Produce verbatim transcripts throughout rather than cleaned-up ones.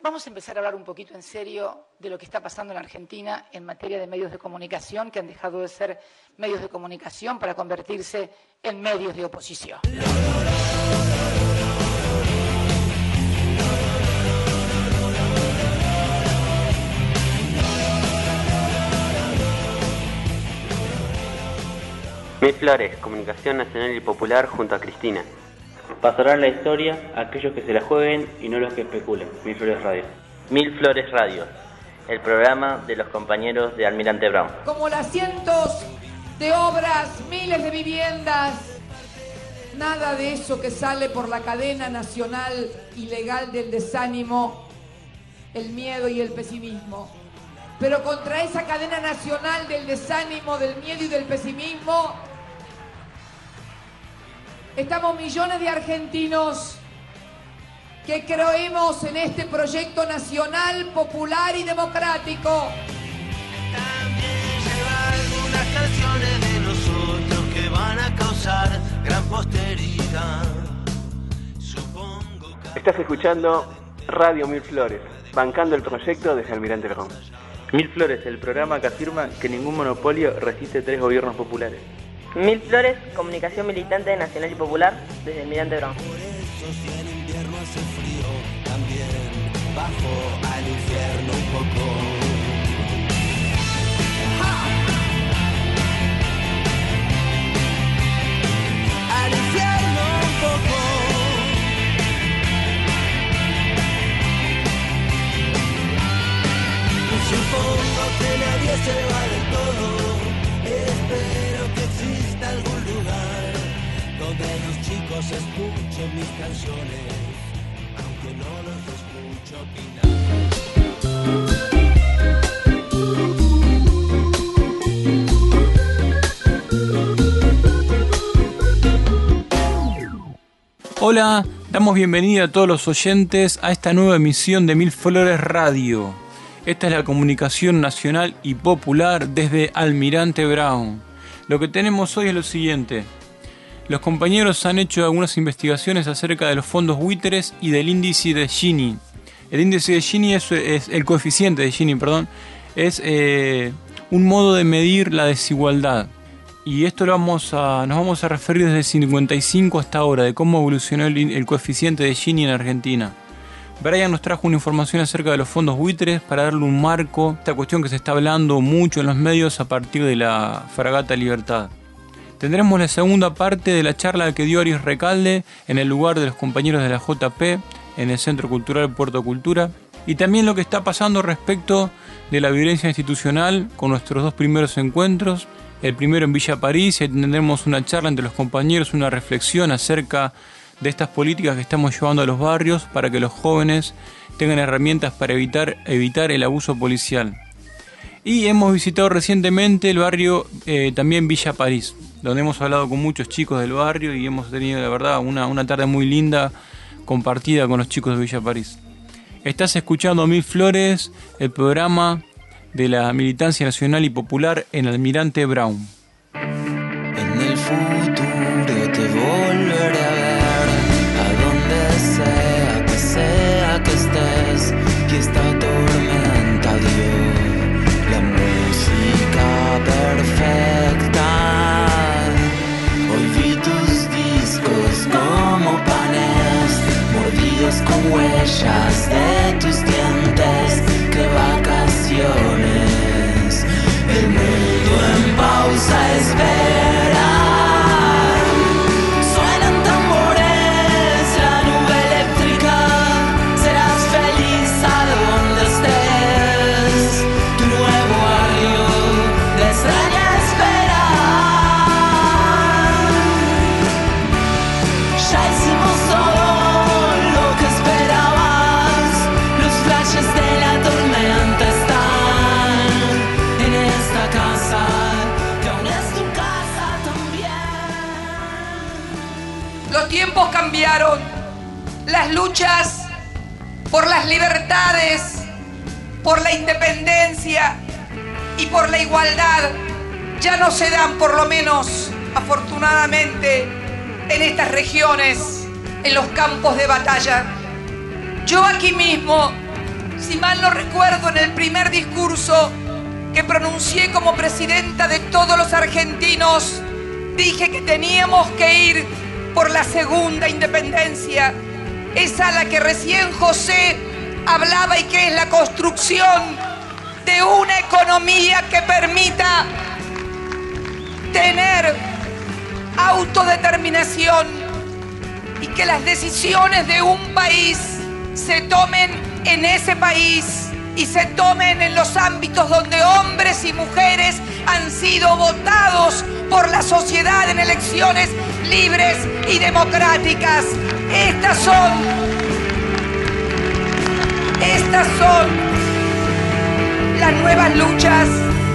Vamos a empezar a hablar un poquito en serio de lo que está pasando en Argentina en materia de medios de comunicación, que han dejado de ser medios de comunicación para convertirse en medios de oposición. Mil Flores, Comunicación Nacional y Popular junto a Cristina. Pasarán la historia aquellos que se la jueguen y no los que especulen. Mil Flores Radio. Mil Flores Radio, el programa de los compañeros de Almirante Brown. Como las cientos de obras, miles de viviendas, nada de eso que sale por la cadena nacional ilegal del desánimo, el miedo y el pesimismo. Pero contra esa cadena nacional del desánimo, del miedo y del pesimismo, estamos millones de argentinos que creemos en este proyecto nacional, popular y democrático. También lleva algunas canciones de nosotros que van a causar gran posteridad. Supongo que... Estás escuchando Radio Mil Flores, bancando el proyecto desde Almirante Brown. Mil Flores, el programa que afirma que ningún monopolio resiste tres gobiernos populares. Mil Flores, Comunicación Militante Nacional y Popular desde Almirante Brown. Por eso si en invierno hace frío, también bajo al infierno un poco. ¡Ja! Al infierno un poco. Supongo que nadie se va del todo. Espero que exista algún lugar donde los chicos escuchen mis canciones, aunque no los escucho opinar. Hola, damos bienvenida a todos los oyentes a esta nueva emisión de Mil Flores Radio. Esta es la comunicación nacional y popular desde Almirante Brown. Lo que tenemos hoy es lo siguiente. Los compañeros han hecho algunas investigaciones acerca de los fondos buitres y del índice de Gini. El índice de Gini es, es el coeficiente de Gini, perdón, es eh, un modo de medir la desigualdad. Y esto lo vamos a, nos vamos a referir desde el cincuenta y cinco hasta ahora, de cómo evolucionó el, el coeficiente de Gini en Argentina. Brian nos trajo una información acerca de los fondos buitres para darle un marco, esta cuestión que se está hablando mucho en los medios a partir de la Fragata Libertad. Tendremos la segunda parte de la charla que dio Aris Recalde en el lugar de los compañeros de la J P en el Centro Cultural Puerto Cultura, y también lo que está pasando respecto de la violencia institucional con nuestros dos primeros encuentros, el primero en Villa París, y tendremos una charla entre los compañeros, una reflexión acerca de estas políticas que estamos llevando a los barrios para que los jóvenes tengan herramientas para evitar, evitar el abuso policial. Y hemos visitado recientemente el barrio, eh, también Villa París, donde hemos hablado con muchos chicos del barrio y hemos tenido, la verdad, una, una tarde muy linda compartida con los chicos de Villa París. Estás escuchando Mil Flores, el programa de la militancia nacional y popular en Almirante Brown. En el futuro te volveré a ver, a donde sea que sea que estés, y esta tormenta dio la música perfecta. Hoy vi tus discos como panes, mordidos con huellas de tus dientes. ¡Qué vacaciones! El mundo en pausa espera. Suenan tambores, la nube eléctrica. Serás feliz a donde estés. Tu nuevo barrio te extraña esperar. Ya hicimos todo lo que esperabas. Los flashes de la tormenta están en esta casa, que aún es tu casa también. Los tiempos cambiaron. Las luchas por las libertades, por la independencia y por la igualdad ya no se dan, por lo menos afortunadamente, en estas regiones, en los campos de batalla. Yo aquí mismo Si mal no recuerdo, en el primer discurso que pronuncié como presidenta de todos los argentinos, dije que teníamos que ir por la segunda independencia, esa a la que recién José hablaba y que es la construcción de una economía que permita tener autodeterminación y que las decisiones de un país se tomen en ese país y se tomen en los ámbitos donde hombres y mujeres han sido votados por la sociedad en elecciones libres y democráticas. Estas son, estas son las nuevas luchas.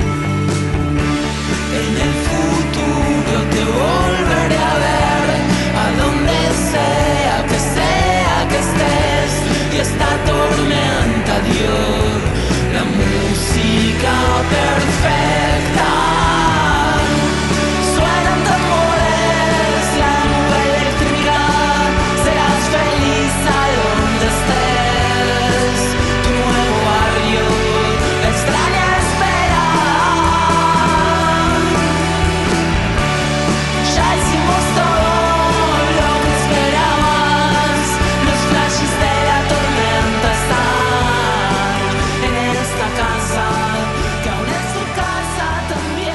En el futuro te volveré a ver, a donde sea que sea que estés, y esta tormenta dio la música perfecta. Suenan tambores, la nube eléctrica, serás feliz a donde estés. Tu nuevo barrio extraña espera. Ya hicimos todo lo que esperabas, los flashes de la tormenta están en esta casa, que aún es tu casa también.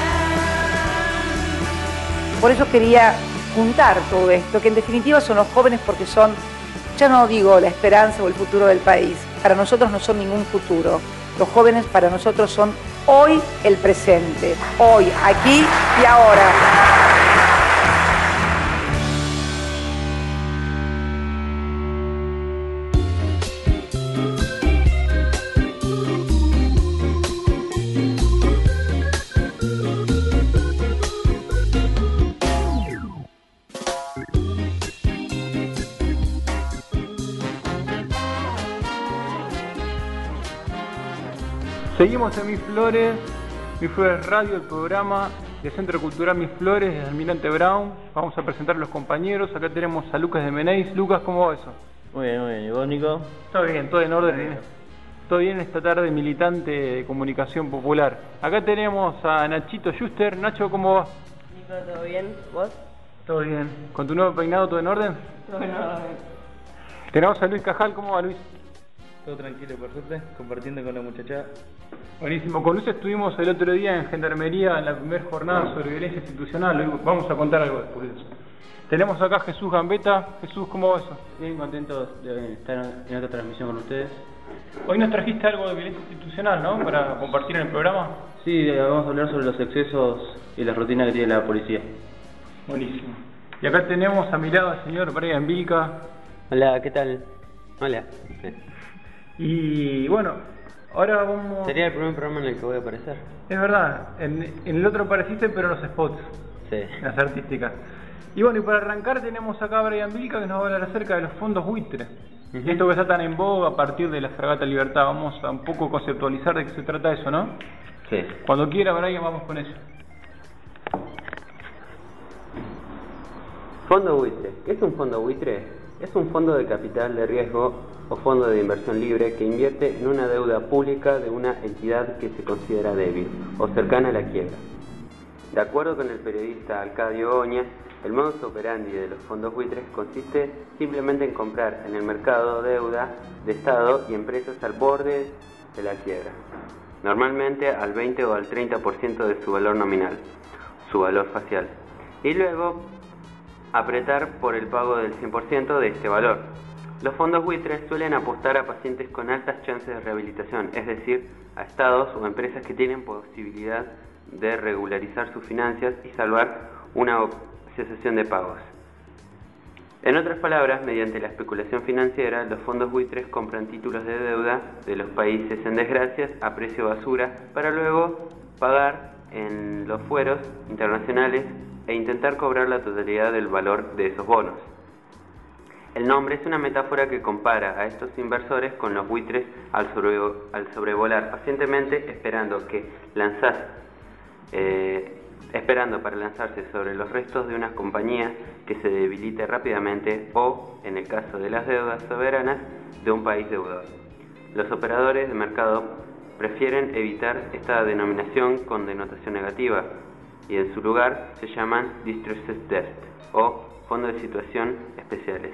Por eso quería juntar todo esto, que en definitiva son los jóvenes porque son, ya no digo la esperanza o el futuro del país, para nosotros no son ningún futuro. Los jóvenes para nosotros son hoy el presente, hoy, aquí y ahora. Seguimos en Mis Flores, Mis Flores Radio, el programa del Centro Cultural Mis Flores de Almirante Brown. Vamos a presentar a los compañeros. Acá tenemos a Lucas de Menéis. Lucas, ¿cómo va eso? Muy bien, muy bien. ¿Y vos, Nico? Todo bien, todo en orden. Bien. Todo bien esta tarde, militante de Comunicación Popular. Acá tenemos a Nachito Schuster. Nacho, ¿cómo va? Nico, ¿todo bien? ¿Vos? Todo bien. ¿Con tu nuevo peinado todo en orden? Todo en orden. Tenemos a Luis Cajal. ¿Cómo va, Luis? Todo tranquilo, por suerte, compartiendo con la muchacha. Buenísimo. Con Luis estuvimos el otro día en Gendarmería en la primera jornada sobre violencia institucional. Hoy vamos a contar algo después de eso. Tenemos acá a Jesús Gambetta. Jesús, ¿cómo va eso? Bien, contentos de estar en esta transmisión con ustedes. Hoy nos trajiste algo de violencia institucional, ¿no? Para compartir en el programa. Sí, vamos a hablar sobre los excesos y la rutina que tiene la policía. Buenísimo. Y acá tenemos a mi lado al señor Brian Vilca. Hola, ¿qué tal? Hola. Sí. Y bueno, ahora vamos... Sería el primer programa en el que voy a aparecer. Es verdad, en, en el otro apareciste, pero en los spots. Sí. En las artísticas. Y bueno, y para arrancar tenemos acá a Brian Vilca, que nos va a hablar acerca de los fondos buitre. Uh-huh. Esto que está tan en boga a partir de la Fragata Libertad. Vamos a un poco conceptualizar de qué se trata eso, ¿no? Sí. Cuando quiera, Brian, vamos con eso. Fondo buitre. ¿Qué es un fondo buitre? Es un fondo de capital de riesgo o fondo de inversión libre que invierte en una deuda pública de una entidad que se considera débil o cercana a la quiebra. De acuerdo con el periodista Alcadio Oña, el modus operandi de los fondos buitres consiste simplemente en comprar en el mercado deuda de Estado y empresas al borde de la quiebra, normalmente al veinte o al treinta por ciento de su valor nominal, su valor facial, y luego apretar por el pago del cien por ciento de este valor. Los fondos buitres suelen apostar a pacientes con altas chances de rehabilitación, es decir, a estados o empresas que tienen posibilidad de regularizar sus finanzas y salvar una cesación de pagos. En otras palabras, mediante la especulación financiera, los fondos buitres compran títulos de deuda de los países en desgracias a precio basura para luego pagar en los fueros internacionales e intentar cobrar la totalidad del valor de esos bonos. El nombre es una metáfora que compara a estos inversores con los buitres al, sobre, al sobrevolar pacientemente esperando que lanzas, eh, esperando para lanzarse sobre los restos de una compañía que se debilite rápidamente o, en el caso de las deudas soberanas, de un país deudor. Los operadores de mercado prefieren evitar esta denominación con denotación negativa y en su lugar se llaman Distressed Debt o Fondos de Situación Especiales.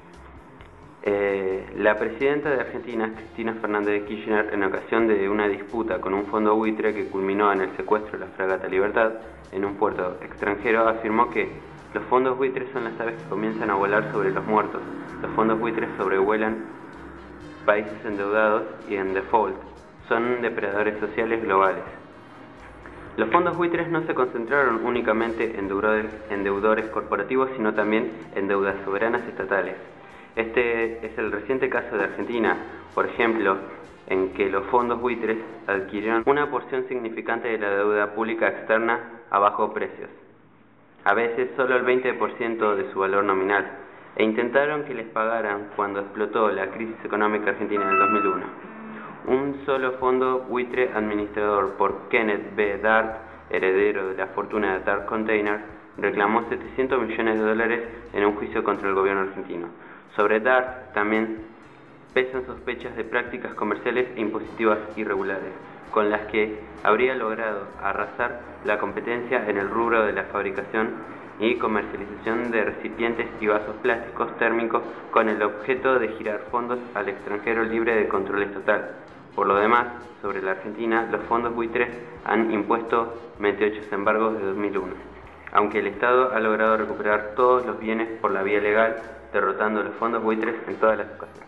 Eh, la presidenta de Argentina, Cristina Fernández de Kirchner, en ocasión de una disputa con un fondo buitre que culminó en el secuestro de la fragata Libertad en un puerto extranjero, afirmó que los fondos buitres son las aves que comienzan a volar sobre los muertos. Los fondos buitres sobrevuelan países endeudados y en default. Son depredadores sociales globales. Los fondos buitres no se concentraron únicamente en deudores, en deudores corporativos, sino también en deudas soberanas estatales. Este es el reciente caso de Argentina, por ejemplo, en que los fondos buitres adquirieron una porción significante de la deuda pública externa a bajos precios, a veces solo el veinte por ciento de su valor nominal, e intentaron que les pagaran cuando explotó la crisis económica argentina en el dos mil uno. Un solo fondo buitre administrador por Kenneth B. Dart, heredero de la fortuna de Dart Container, reclamó setecientos millones de dólares en un juicio contra el gobierno argentino. Sobre Dart también pesan sospechas de prácticas comerciales e impositivas irregulares, con las que habría logrado arrasar la competencia en el rubro de la fabricación y comercialización de recipientes y vasos plásticos térmicos con el objeto de girar fondos al extranjero libre de control estatal. Por lo demás, sobre la Argentina, los fondos buitres han impuesto veintiocho embargos de dos mil uno, aunque el Estado ha logrado recuperar todos los bienes por la vía legal, derrotando a los fondos buitres en todas las ocasiones.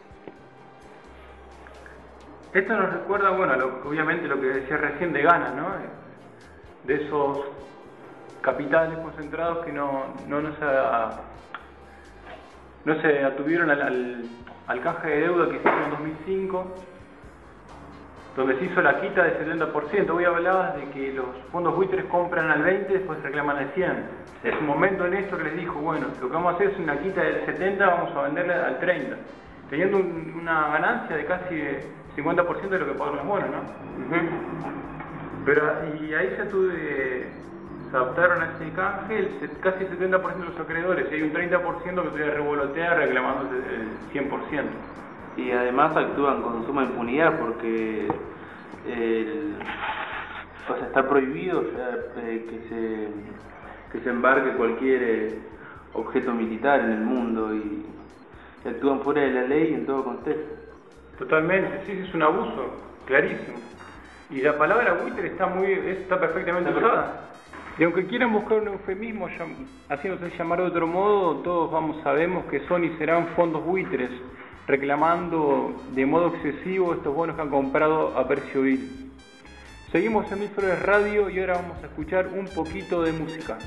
Esto nos recuerda, bueno, lo, obviamente lo que decía recién de Ghana, ¿no? De esos capitales concentrados que no, no, no, se, no se atuvieron al, al, al canje de deuda que se hizo en dos mil cinco, donde se hizo la quita del setenta por ciento. Hoy hablabas de que los fondos buitres compran al veinte por ciento, después reclaman al cien por ciento. Sí. Es un momento en esto que les dijo, bueno, lo que vamos a hacer es una quita del setenta por ciento, vamos a venderla al treinta por ciento, teniendo un, una ganancia de casi cincuenta por ciento de lo que pagaron los bonos, ¿no? Uh-huh. Pero y ahí se, tuve, se adaptaron a ese canje el, casi el setenta por ciento de los acreedores, y hay un treinta por ciento que todavía revolotea reclamando el cien por ciento. Y además actúan con suma impunidad porque el, o sea, está prohibido ya, eh, que se que se embarque cualquier eh, objeto militar en el mundo y, y actúan fuera de la ley en todo contexto. Totalmente, sí, es un abuso, clarísimo. Y la palabra buitre está muy, está perfectamente usada. Y aunque quieran buscar un eufemismo, haciéndose llamar de otro modo, todos vamos sabemos que son y serán fondos buitres, reclamando de modo excesivo estos bonos que han comprado a precio vil. Seguimos en Mil Flores Radio y ahora vamos a escuchar un poquito de música.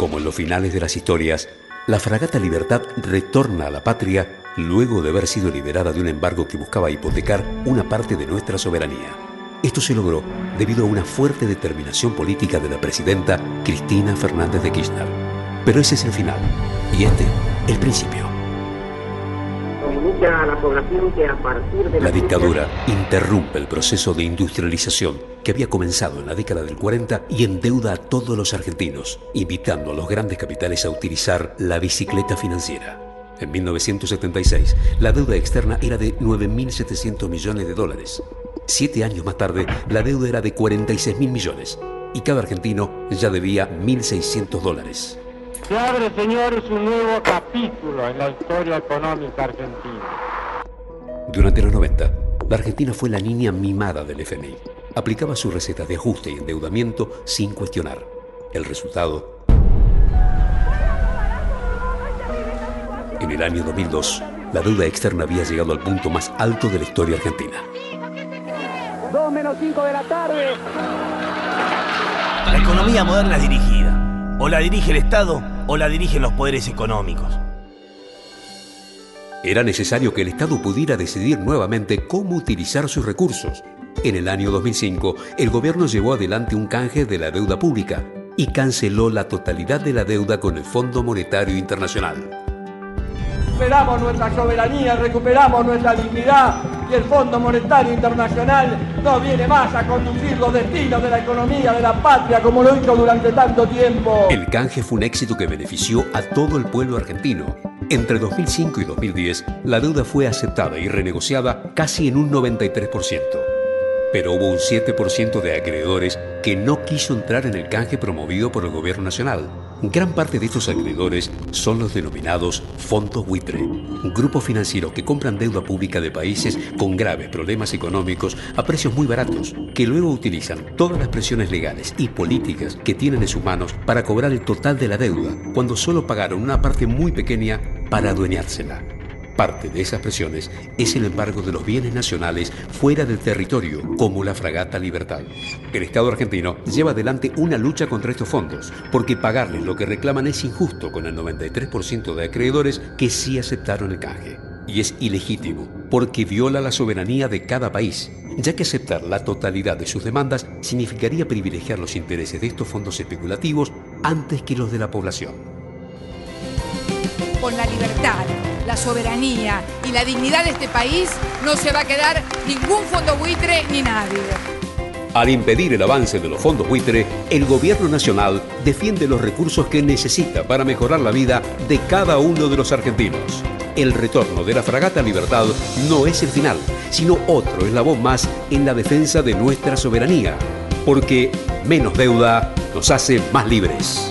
Como en los finales de las historias, la fragata Libertad retorna a la patria luego de haber sido liberada de un embargo que buscaba hipotecar una parte de nuestra soberanía. Esto se logró debido a una fuerte determinación política de la presidenta Cristina Fernández de Kirchner. Pero ese es el final, y este el principio. Comunica a la población que a partir de La dictadura interrumpe el proceso de industrialización que había comenzado en la década del cuarenta y endeuda a todos los argentinos, invitando a los grandes capitales a utilizar la bicicleta financiera. En mil novecientos setenta y seis, la deuda externa era de nueve mil setecientos millones de dólares. Siete años más tarde, la deuda era de cuarenta y seis mil millones y cada argentino ya debía mil seiscientos dólares. Se abre, señores, un nuevo capítulo en la historia económica argentina. Durante los noventa, la Argentina fue la niña mimada del F M I. Aplicaba sus recetas de ajuste y endeudamiento sin cuestionar. El resultado: en el año dos mil dos, la deuda externa había llegado al punto más alto de la historia argentina. dos menos cinco de la tarde. La economía moderna es dirigida. O la dirige el Estado o la dirigen los poderes económicos. Era necesario que el Estado pudiera decidir nuevamente cómo utilizar sus recursos. En el año dos mil cinco, el gobierno llevó adelante un canje de la deuda pública y canceló la totalidad de la deuda con el Fondo Monetario Internacional. Recuperamos nuestra soberanía, recuperamos nuestra dignidad y el Fondo Monetario Internacional no viene más a conducir los destinos de la economía de la patria como lo hizo durante tanto tiempo. El canje fue un éxito que benefició a todo el pueblo argentino. Entre dos mil cinco y dos mil diez, la deuda fue aceptada y renegociada casi en un noventa y tres por ciento. Pero hubo un siete por ciento de acreedores que no quiso entrar en el canje promovido por el gobierno nacional. Gran parte de estos acreedores son los denominados fondos buitre, grupos financieros que compran deuda pública de países con graves problemas económicos a precios muy baratos, que luego utilizan todas las presiones legales y políticas que tienen en sus manos para cobrar el total de la deuda, cuando solo pagaron una parte muy pequeña para adueñársela. Parte de esas presiones es el embargo de los bienes nacionales fuera del territorio, como la fragata Libertad. El Estado argentino lleva adelante una lucha contra estos fondos, porque pagarles lo que reclaman es injusto con el noventa y tres por ciento de acreedores que sí aceptaron el canje. Y es ilegítimo, porque viola la soberanía de cada país, ya que aceptar la totalidad de sus demandas significaría privilegiar los intereses de estos fondos especulativos antes que los de la población. Con la libertad, la soberanía y la dignidad de este país no se va a quedar ningún fondo buitre ni nadie. Al impedir el avance de los fondos buitre, el gobierno nacional defiende los recursos que necesita para mejorar la vida de cada uno de los argentinos. El retorno de la fragata Libertad no es el final, sino otro eslabón más en la defensa de nuestra soberanía, porque menos deuda nos hace más libres.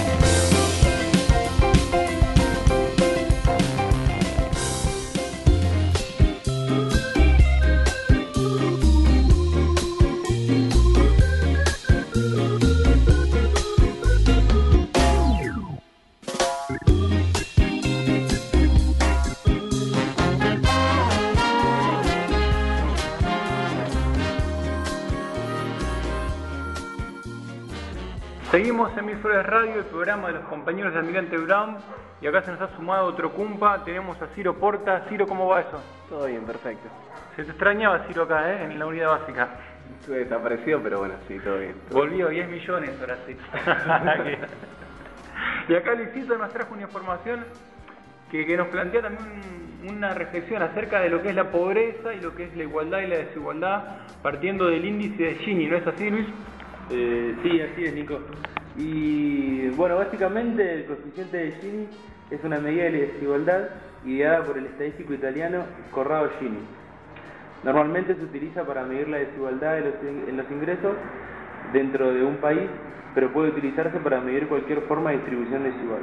Seguimos en Mil Flores Radio, el programa de los compañeros de Almirante Brown, y acá se nos ha sumado otro cumpa. Tenemos a Ciro Porta. Ciro, ¿cómo va eso? Todo bien, perfecto. Se te extrañaba, Ciro, acá, ¿eh? En la unidad básica. Estuve desaparecido, pero bueno, sí, todo bien. Todo Volvió, diez millones ahora sí. Y acá Luisito nos trajo una información que, que nos plantea también una reflexión acerca de lo que es la pobreza y lo que es la igualdad y la desigualdad, partiendo del índice de Gini, ¿no es así, Luis? Eh, sí, así es, Nico. Y bueno, básicamente el coeficiente de Gini es una medida de desigualdad ideada por el estadístico italiano Corrado Gini. Normalmente se utiliza para medir la desigualdad de los, en los ingresos dentro de un país, pero puede utilizarse para medir cualquier forma de distribución desigual.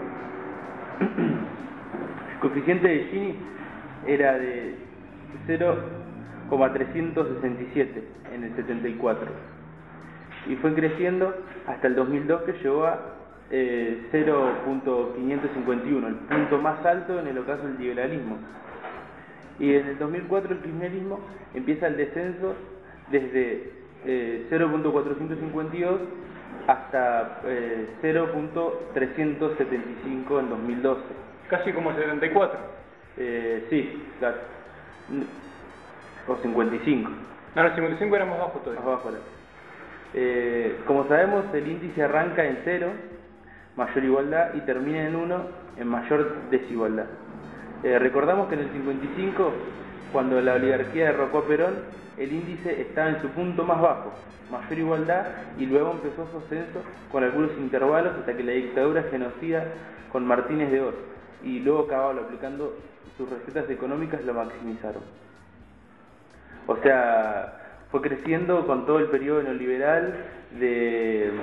El coeficiente de Gini era de cero coma trescientos sesenta y siete en el setenta y cuatro. Y fue creciendo hasta el dos mil dos, que llegó a eh, cero punto quinientos cincuenta y uno, el punto más alto en el ocaso del liberalismo. Y en el dos mil cuatro el kirchnerismo empieza el descenso desde eh, cero punto cuatrocientos cincuenta y dos hasta eh, cero punto trescientos setenta y cinco en dos mil doce. Casi como setenta y cuatro. Eh, sí, claro. O cincuenta y cinco. No, no, cincuenta y cinco era más bajo todavía. Más bajo era. Eh, como sabemos, el índice arranca en cero, mayor igualdad, y termina en uno, en mayor desigualdad. Eh, recordamos que en el cincuenta y cinco, cuando la oligarquía derrocó a Perón, el índice estaba en su punto más bajo, mayor igualdad, y luego empezó su ascenso con algunos intervalos hasta que la dictadura genocida con Martínez de Oz y luego Cavallo, aplicando sus recetas económicas, lo maximizaron. O sea, fue creciendo con todo el periodo neoliberal de,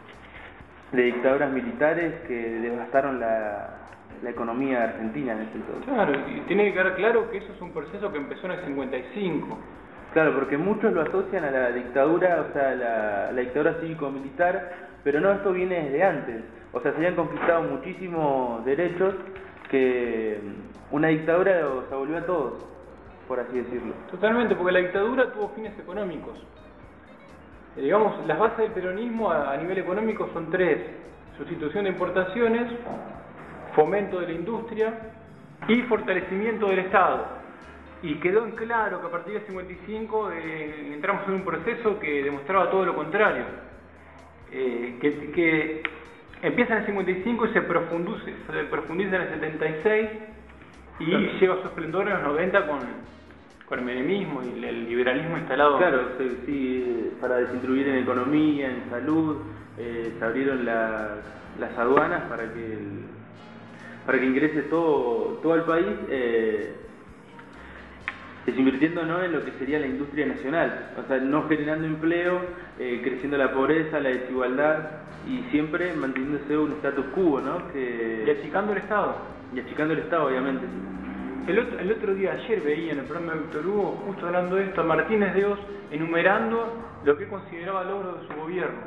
de dictaduras militares que devastaron la, la economía argentina en ese entonces. Claro, y tiene que quedar claro que eso es un proceso que empezó en el cincuenta y cinco. Claro, porque muchos lo asocian a la dictadura, o sea, la, la dictadura cívico-militar, pero no, esto viene desde antes. O sea, se habían conquistado muchísimos derechos que una dictadura los abolió a todos, por así decirlo. Totalmente, porque la dictadura tuvo fines económicos. Eh, digamos, las bases del peronismo a, a nivel económico son tres: sustitución de importaciones, fomento de la industria y fortalecimiento del Estado. Y quedó en claro que a partir del cincuenta y cinco eh, entramos en un proceso que demostraba todo lo contrario. Eh, que, que empieza en el cincuenta y cinco y se profundiza, se profundiza en el setenta y seis y claro, llega a su esplendor en los noventa con, con el menemismo y el liberalismo instalado. Claro, sí, sí, para distribuir en economía, en salud, eh, se abrieron la, las aduanas para que el, para que ingrese todo, todo el país. Eh, desinvirtiendo, ¿no?, en lo que sería la industria nacional, o sea, no generando empleo, eh, creciendo la pobreza, la desigualdad y siempre manteniéndose un status quo, ¿no? Que... Y achicando el Estado. Y achicando el Estado, obviamente. El otro, el otro día, ayer veía en el programa de Víctor Hugo, justo hablando de esto, a Martínez de Oz enumerando lo que consideraba logro de su gobierno.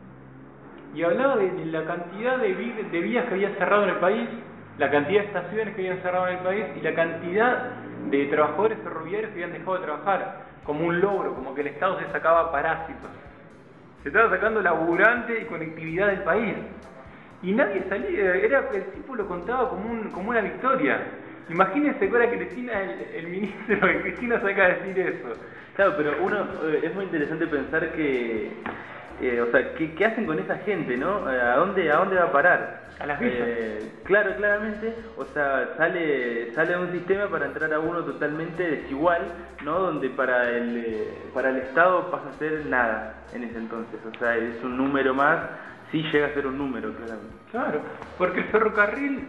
Y hablaba de la cantidad de, vi de vías que había cerrado en el país, la cantidad de estaciones que habían cerrado en el país y la cantidad de trabajadores ferroviarios que habían dejado de trabajar, como un logro, como que el Estado se sacaba parásitos. Se estaba sacando laburante y conectividad del país. Y nadie salía, era, el tipo lo contaba como, un, como una victoria. Imagínense que ahora Cristina, el, el ministro de Cristina saca a decir eso. Claro, pero uno, eh, es muy interesante pensar que, eh, o sea, ¿qué, ¿qué hacen con esa gente, no? ¿A dónde, a dónde va a parar? A las villas. Eh, claro, claramente, o sea, sale sale un sistema para entrar a uno totalmente desigual, ¿no? Donde para el eh, para el Estado pasa a ser nada en ese entonces, o sea, es un número más, sí llega a ser un número, claramente. Claro, porque el ferrocarril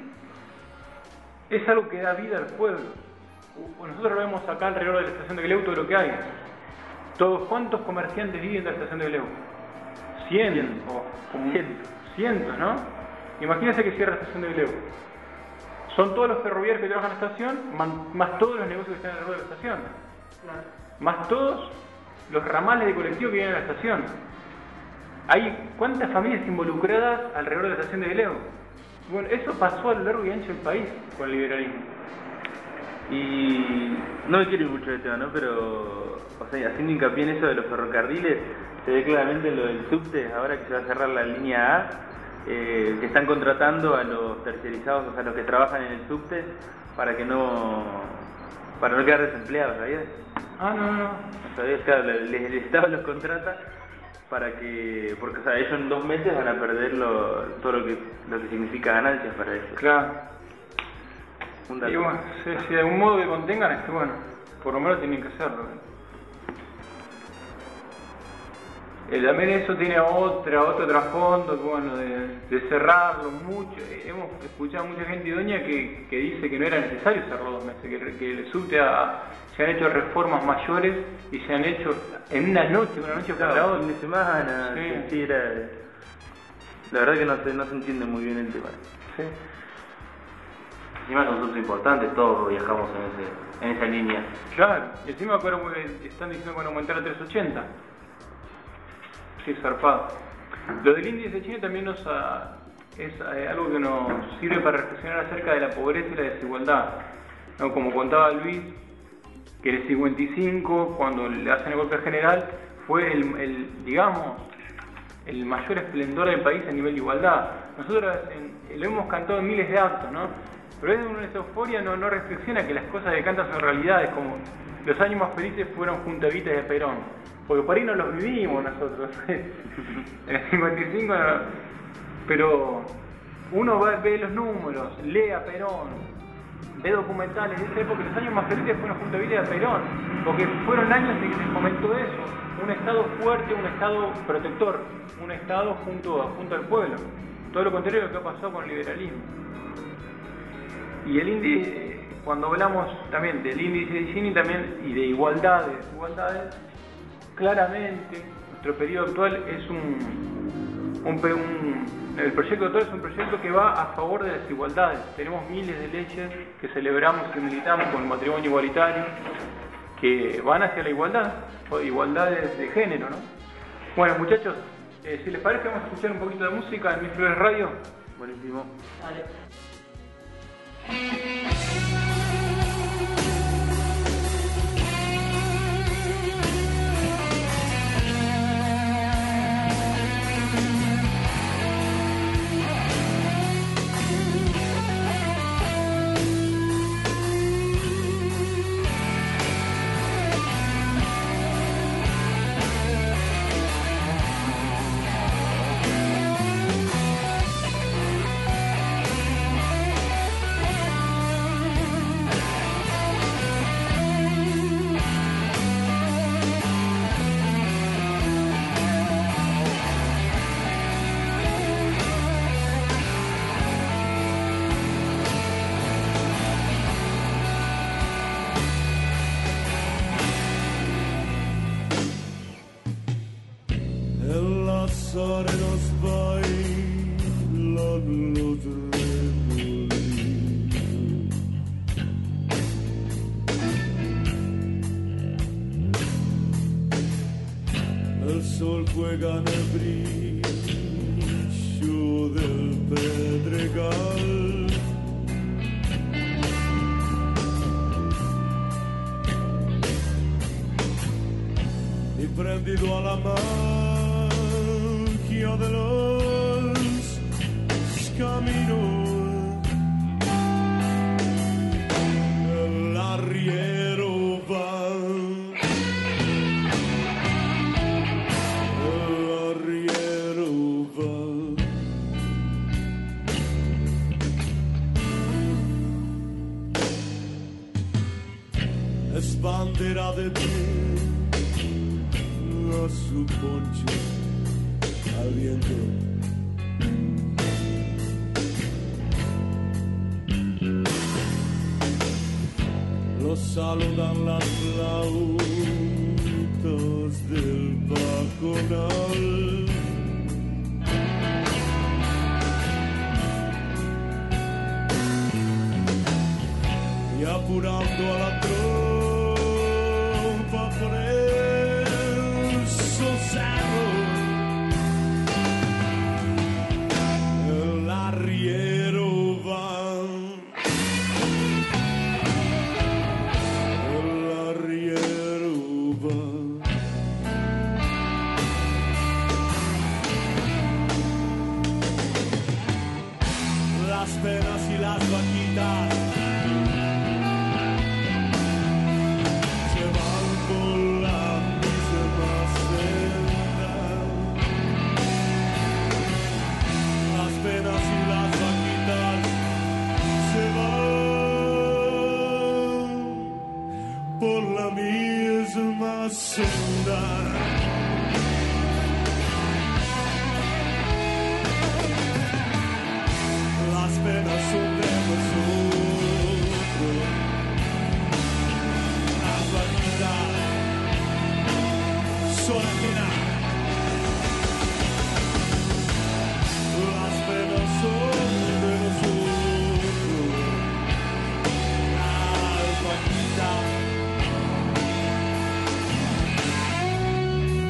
es algo que da vida al pueblo. Nosotros lo vemos acá alrededor de la estación de Gleu, todo lo que hay. Todos, ¿cuántos comerciantes viven de la estación de Gleu? Cien, Cien. o como cientos, cientos, ¿no? Imagínense que cierra la estación de Gleu. Son todos los ferroviarios que trabajan en la estación, más todos los negocios que están alrededor de la estación. Claro. Más todos los ramales de colectivo que vienen a la estación. Hay cuántas familias involucradas alrededor de la estación de Gleu. Bueno, eso pasó a lo largo y ancho del país con el liberalismo. Y no me quiero ir mucho de tema, ¿no? Pero, o sea, haciendo hincapié en eso de los ferrocarriles, se ve claramente lo del subte, ahora que se va a cerrar la línea A. Eh, que están contratando a los tercerizados, o sea, a los que trabajan en el subte, para que no para no quedar desempleados, ¿sabías? Ah, no, no. ¿Sabías? Claro, el, el Estado los contrata para que, porque, o sea, ellos en dos meses van a perder lo, todo lo que lo que significa ganancias para ellos. Claro. Un dato. Y bueno, si, si de algún modo que contengan, es que bueno, por lo menos tienen que hacerlo. Eh, también eso tiene otra, otro trasfondo, bueno, de, de cerrarlo mucho. Eh, hemos escuchado a mucha gente idónea que, que dice que no era necesario cerrarlo dos meses, que, que el subte ha, se han hecho reformas mayores y se han hecho en una noche, una noche claro, para la otra. Fin de semana, sí. Sí, era, la verdad que no se, no se entiende muy bien el tema. Sí. Encima es un subte importante, todos viajamos en, ese, en esa línea. Claro, y encima ahora están diciendo que van a aumentar a trescientos ochenta. Sí, zarpado. Lo del índice chino también nos ha, es eh, algo que nos sirve para reflexionar acerca de la pobreza y la desigualdad, ¿no? Como contaba Luis, que en el cincuenta y cinco, cuando le hacen el golpe general, fue el, el digamos, el mayor esplendor del país a nivel de igualdad. Nosotros en, lo hemos cantado en miles de actos, ¿no? Pero es una esa euforia no, no reflexiona que las cosas que cantan son realidades, como los años más felices fueron junto a Evita y a Perón, porque por ahí no los vivimos nosotros. En el cincuenta y cinco, no, pero uno va, ve los números, lee a Perón, ve documentales de esa época. Los años más felices fueron junto a Evita y a Perón, porque fueron años en que se fomentó eso, un Estado fuerte, un Estado protector, un Estado junto, a, junto al pueblo. Todo lo contrario de lo que ha pasado con el liberalismo. Y el índice, cuando hablamos también del índice de Gini también y de igualdades, igualdades, claramente nuestro periodo actual es un, un, un el proyecto actual es un proyecto que va a favor de las igualdades. Tenemos miles de leyes que celebramos y que militamos con el matrimonio igualitario, que van hacia la igualdad, o igualdades de género, ¿no? Bueno, muchachos, eh, si les parece, vamos a escuchar un poquito de música en Mil Flores Radio. Buenísimo. Dale. El sol juega en el brillo del pedregal. Y prendido a la magia de los caminos, el arriero va. Es bandera de ti a su poncho al viento. Lo saludan las flautas del bacanal. Y apurando a la trompa por el sosego, el arriero va, el arriero va. Las penas y las vaquitas por la misma senda. Las penas son de nosotros, las vaquitas son ajenas. Las penas son de nosotros, las vaquitas.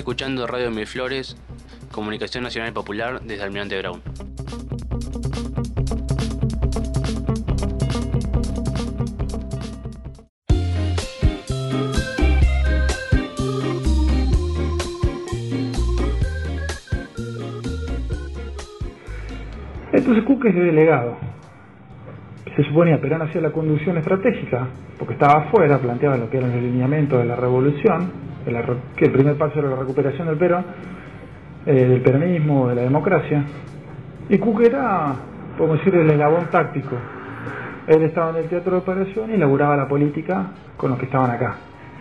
escuchando Radio Miraflores, Comunicación Nacional y Popular desde Almirante Brown. Entonces Cook es delegado. Se suponía Perón hacía la conducción estratégica, porque estaba afuera, planteaba lo que eran los lineamientos de la revolución, de la, que el primer paso era la recuperación del Perón, eh, del peronismo, de la democracia. Y Cook era, podemos decir, el eslabón táctico. Él estaba en el teatro de operación y elaboraba la política con los que estaban acá.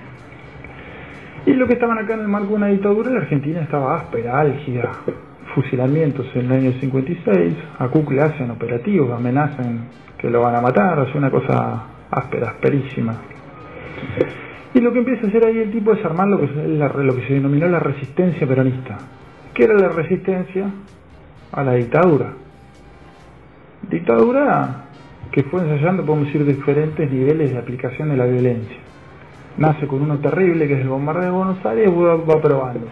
Y los que estaban acá en el marco de una dictadura, la Argentina estaba áspera, álgida. Fusilamientos en el año cincuenta y seis, a Cook le hacen operativos, amenazan que lo van a matar, hace una cosa áspera, asperísima. Y lo que empieza a hacer ahí el tipo es armar lo que, la, lo que se denominó la resistencia peronista. ¿Qué era la resistencia? A la dictadura. Dictadura que fue ensayando, podemos decir, diferentes niveles de aplicación de la violencia. Nace con uno terrible, que es el bombardeo de Buenos Aires, y va, va probando.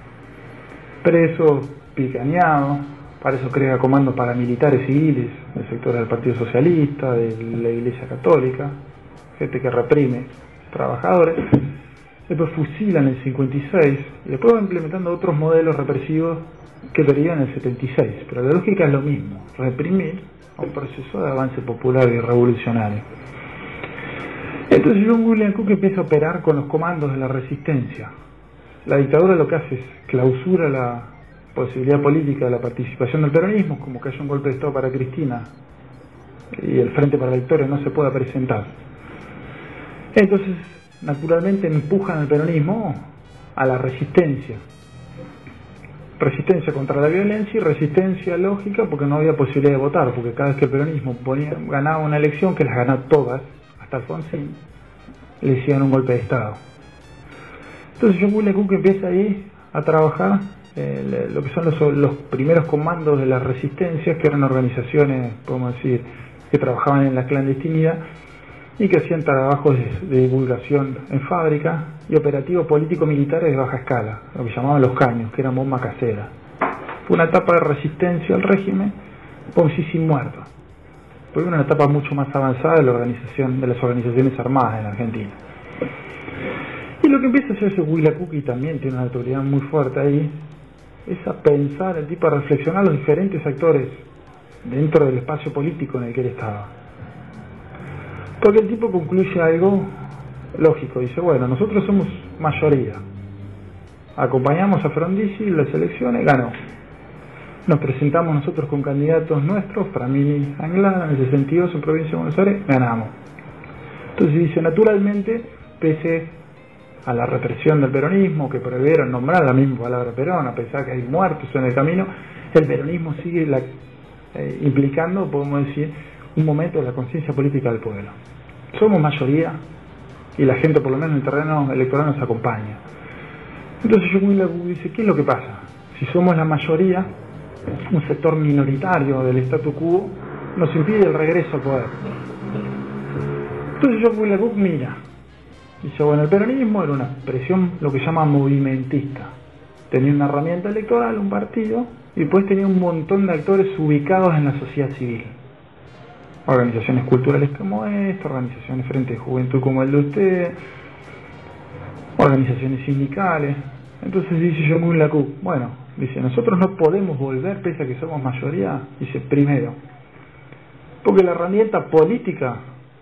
Presos, picaneado, para eso crea comandos paramilitares civiles del sector del Partido Socialista, de la Iglesia Católica, gente que reprime trabajadores. Después fusilan en el cincuenta y seis y después va implementando otros modelos represivos que derivan en el setenta y seis, pero la lógica es lo mismo, reprimir a un proceso de avance popular y revolucionario. Entonces John William Cook empieza a operar con los comandos de la resistencia. La dictadura lo que hace es clausura la posibilidad política de la participación del peronismo, como que haya un golpe de Estado para Cristina y el Frente para la Victoria no se pueda presentar. Entonces, naturalmente empujan al peronismo a la resistencia. Resistencia contra la violencia y resistencia lógica porque no había posibilidad de votar, porque cada vez que el peronismo ponía, ganaba una elección, que las ganaba todas, hasta Alfonsín, le hicieron un golpe de Estado. Entonces John William Cook empieza ahí a trabajar eh, lo que son los, los primeros comandos de las resistencias, que eran organizaciones, podemos decir, que trabajaban en la clandestinidad y que hacían trabajos de, de divulgación en fábrica y operativos político-militares de baja escala, lo que llamaban los caños, que eran bombas caseras. Fue una etapa de resistencia al régimen, por sí sin muertos. Fue una etapa mucho más avanzada de la organización de las organizaciones armadas en Argentina. Y lo que empieza a hacerse William Cook, y también tiene una autoridad muy fuerte ahí, es a pensar, el tipo a reflexionar los diferentes actores dentro del espacio político en el que él estaba. Porque el tipo concluye algo lógico, dice, bueno, nosotros somos mayoría, acompañamos a Frondizi en las elecciones, ganó. Nos presentamos nosotros con candidatos nuestros, para mí Anglada, en el sesenta y dos en Provincia de Buenos Aires, ganamos. Entonces dice, naturalmente, pese a la represión del peronismo, que prohibieron nombrar la misma palabra Perón, a pesar que hay muertos en el camino, el peronismo sigue la, eh, implicando, podemos decir, un momento de la conciencia política del pueblo. Somos mayoría y la gente, por lo menos en el terreno electoral, nos acompaña. Entonces John William Cook dice, ¿qué es lo que pasa? Si somos la mayoría, un sector minoritario del statu quo nos impide el regreso al poder. Entonces John William Cook mira, dice, bueno, el peronismo era una expresión, lo que llama movimentista. Tenía una herramienta electoral, un partido, y después tenía un montón de actores ubicados en la sociedad civil. Organizaciones culturales como esta, organizaciones frente de juventud como el de usted, organizaciones sindicales. Entonces dice John William Cook, bueno, dice, nosotros no podemos volver pese a que somos mayoría, dice, primero, porque la herramienta política,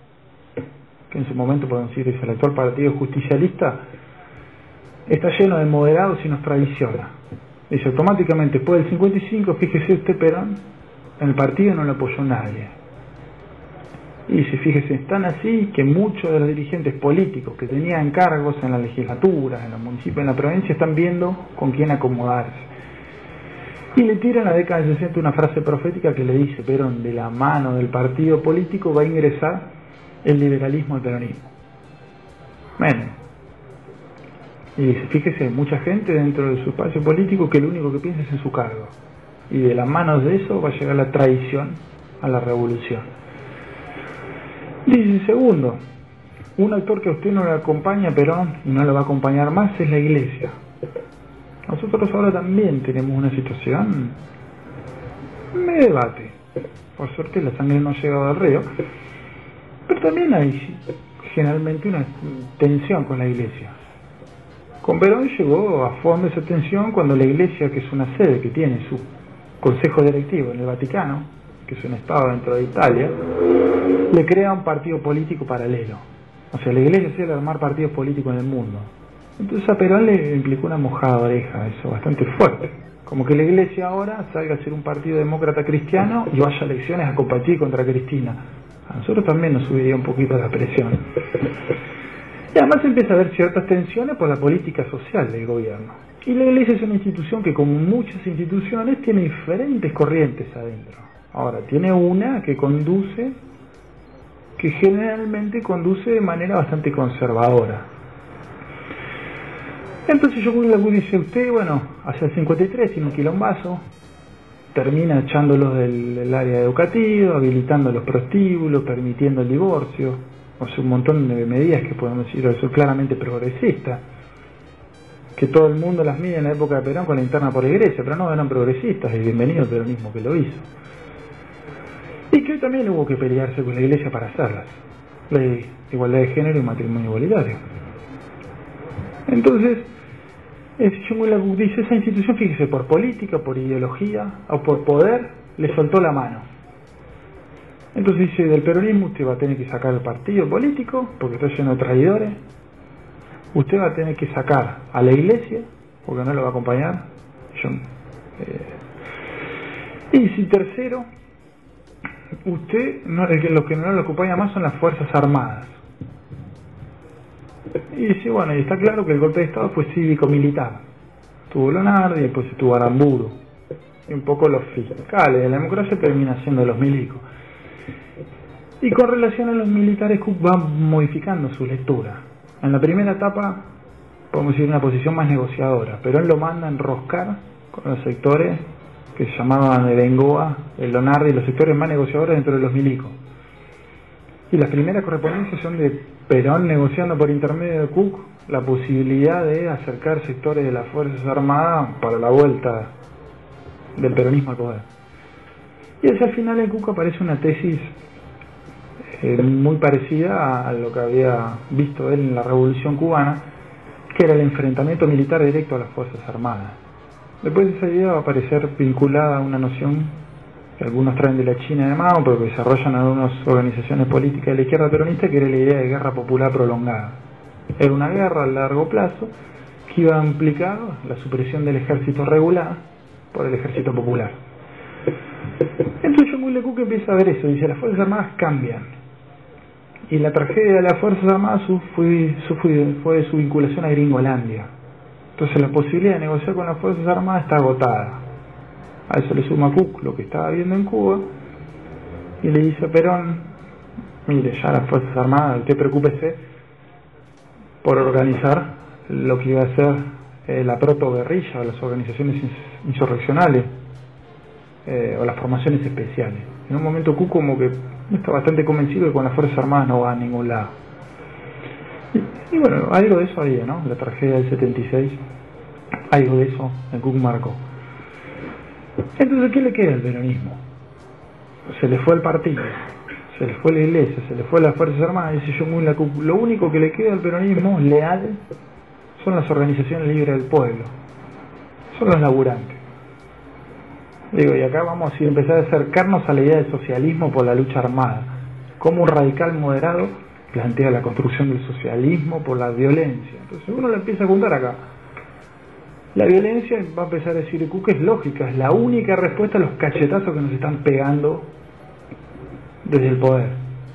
que en su momento podemos decir es el actual partido justicialista, está lleno de moderados y nos traiciona. Dice, automáticamente después del cincuenta y cinco, fíjese usted, Perón, en el partido no lo apoyó nadie. Y dice, fíjese, están así que muchos de los dirigentes políticos que tenían cargos en la legislatura, en los municipios, en la provincia, están viendo con quién acomodarse. Y le tira en la década del sesenta una frase profética que le dice, Perón, de la mano del partido político va a ingresar el liberalismo al peronismo. Bueno, y dice, fíjese, hay mucha gente dentro de su espacio político que lo único que piensa es en su cargo. Y de las manos de eso va a llegar la traición a la revolución. Dice, segundo, un actor que a usted no le acompaña, Perón, y no lo va a acompañar más, es la Iglesia. Nosotros ahora también tenemos una situación de debate. Por suerte la sangre no ha llegado al río, pero también hay generalmente una tensión con la Iglesia. Con Perón llegó a fondo esa tensión cuando la Iglesia, que es una sede que tiene su consejo directivo en el Vaticano, que es un estado dentro de Italia, le crea un partido político paralelo. O sea, la Iglesia suele armar partidos políticos en el mundo. Entonces a Perón le implicó una mojada oreja, eso bastante fuerte. Como que la Iglesia ahora salga a ser un partido demócrata cristiano y vaya a elecciones a competir contra Cristina. A nosotros también nos subiría un poquito la presión. Y además empieza a haber ciertas tensiones por la política social del gobierno. Y la Iglesia es una institución que, como muchas instituciones, tiene diferentes corrientes adentro. Ahora, tiene una que conduce, que generalmente conduce de manera bastante conservadora. Entonces yo le dice, usted, bueno, hacia el cincuenta y tres tiene un quilombazo, termina echándolos del, del área educativa, habilitando los prostíbulos, permitiendo el divorcio, o sea, un montón de medidas que podemos decir son claramente progresistas, que todo el mundo las mide en la época de Perón con la interna por la Iglesia, pero no eran progresistas, y bienvenido el peronismo que lo hizo. Y que hoy también hubo que pelearse con la Iglesia para hacerlas, ley de igualdad de género y matrimonio igualitario. Entonces, John dice, esa institución, fíjese, por política, por ideología o por poder, le soltó la mano. Entonces dice, del peronismo usted va a tener que sacar el partido político, porque está lleno de traidores. Usted va a tener que sacar a la Iglesia, porque no lo va a acompañar. John, eh. Y si tercero, usted, no, el que, lo que no lo acompaña más son las Fuerzas Armadas. Y dice, bueno, y está claro que el golpe de Estado fue cívico-militar. Tuvo Lonardi y después estuvo Aramburu. Y un poco los fiscales de la democracia terminan siendo los milicos. Y con relación a los militares, Cook va modificando su lectura. En la primera etapa, podemos decir una posición más negociadora, pero él lo manda a enroscar con los sectores que se llamaban de Bengoa, el Lonardi, los sectores más negociadores dentro de los milicos. Y las primeras correspondencias son de Perón negociando por intermedio de Cook la posibilidad de acercar sectores de las Fuerzas Armadas para la vuelta del peronismo al poder. Y hacia el final en Cook aparece una tesis eh, muy parecida a lo que había visto él en la Revolución Cubana, que era el enfrentamiento militar directo a las Fuerzas Armadas. Después de esa idea va a aparecer vinculada a una noción que algunos traen de la China de Mao, pero que desarrollan algunas organizaciones políticas de la izquierda peronista, que era la idea de guerra popular prolongada. Era una guerra a largo plazo que iba a implicar la supresión del ejército regular por el ejército popular. Entonces John Le Cook empieza a ver eso, dice, las Fuerzas Armadas cambian. Y la tragedia de las Fuerzas Armadas fue, fue, fue su vinculación a Gringolandia. Entonces la posibilidad de negociar con las Fuerzas Armadas está agotada. A eso le suma Cook lo que estaba viendo en Cuba y le dice a Perón, mire, ya las Fuerzas Armadas, usted preocúpese por organizar lo que iba a ser eh, la proto-guerrilla o las organizaciones insurreccionales eh, o las formaciones especiales. En un momento Cook como que está bastante convencido de que con las Fuerzas Armadas no va a ningún lado. Y, y bueno, algo de eso había, ¿no? La tragedia del setenta y seis, algo de eso en Cook marcó. Entonces, ¿qué le queda al peronismo? Se le fue al partido, se le fue la Iglesia, se le fue a las Fuerzas Armadas, dice John Le Cook, lo único que le queda al peronismo leal son las organizaciones libres del pueblo, son los laburantes. Digo, y acá vamos a empezar a acercarnos a la idea del socialismo por la lucha armada, como un radical moderado plantea la construcción del socialismo por la violencia. Entonces uno lo empieza a contar acá. La violencia, va a empezar a decir Cook, es lógica, es la única respuesta a los cachetazos que nos están pegando desde el poder.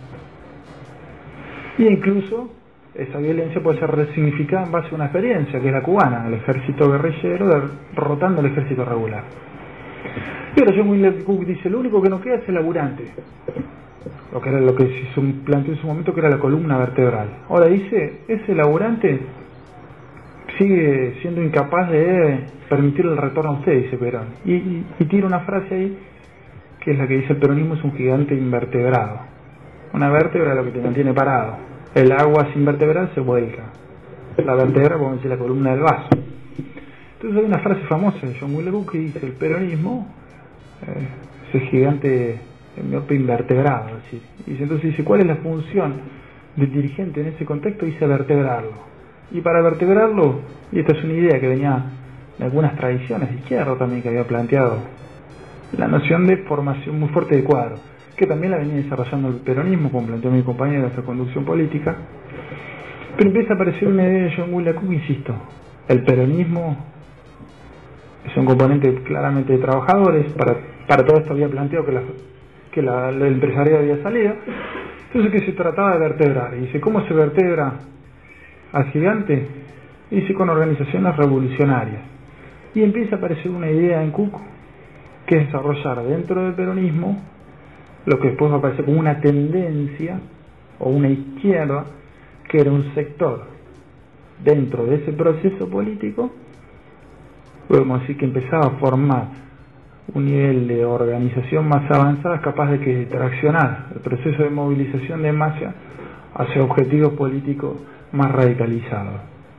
Y incluso esa violencia puede ser resignificada en base a una experiencia, que es la cubana, el ejército guerrillero derrotando al ejército regular. Y ahora John Le Cook dice, lo único que nos queda es el laburante, lo que era lo que se planteó en su momento, que era la columna vertebral. Ahora dice, ese laburante sigue siendo incapaz de permitir el retorno a usted, dice Perón. Y, y, y tira una frase ahí, que es la que dice, el peronismo es un gigante invertebrado. Una vértebra es lo que te mantiene parado. El agua sin vertebrar se vuelca. La vértebra, como dice, la columna del vaso. Entonces hay una frase famosa de John Wilkes que dice: el peronismo eh, es el gigante miope invertebrado. Es decir, y dice, entonces dice, ¿cuál es la función del dirigente en ese contexto? Dice vertebrarlo. Y para vertebrarlo, y esta es una idea que venía de algunas tradiciones de izquierda también, que había planteado la noción de formación muy fuerte de cuadro, que también la venía desarrollando el peronismo, como planteó mi compañero en esta conducción política. Pero empieza a aparecer una idea de John Wilkes, insisto, el peronismo es un componente claramente de trabajadores, para, para todo esto había planteado que, la, que la, el empresariado había salido, entonces que se trataba de vertebrar, y dice, ¿cómo se vertebra al gigante? Y dice, con organizaciones revolucionarias, y empieza a aparecer una idea en Cook, que es desarrollar dentro del peronismo lo que después va a aparecer como una tendencia o una izquierda, que era un sector dentro de ese proceso político, podemos decir que empezaba a formar un nivel de organización más avanzada, capaz de que traccionar el proceso de movilización de masa hacia objetivos políticos más radicalizados.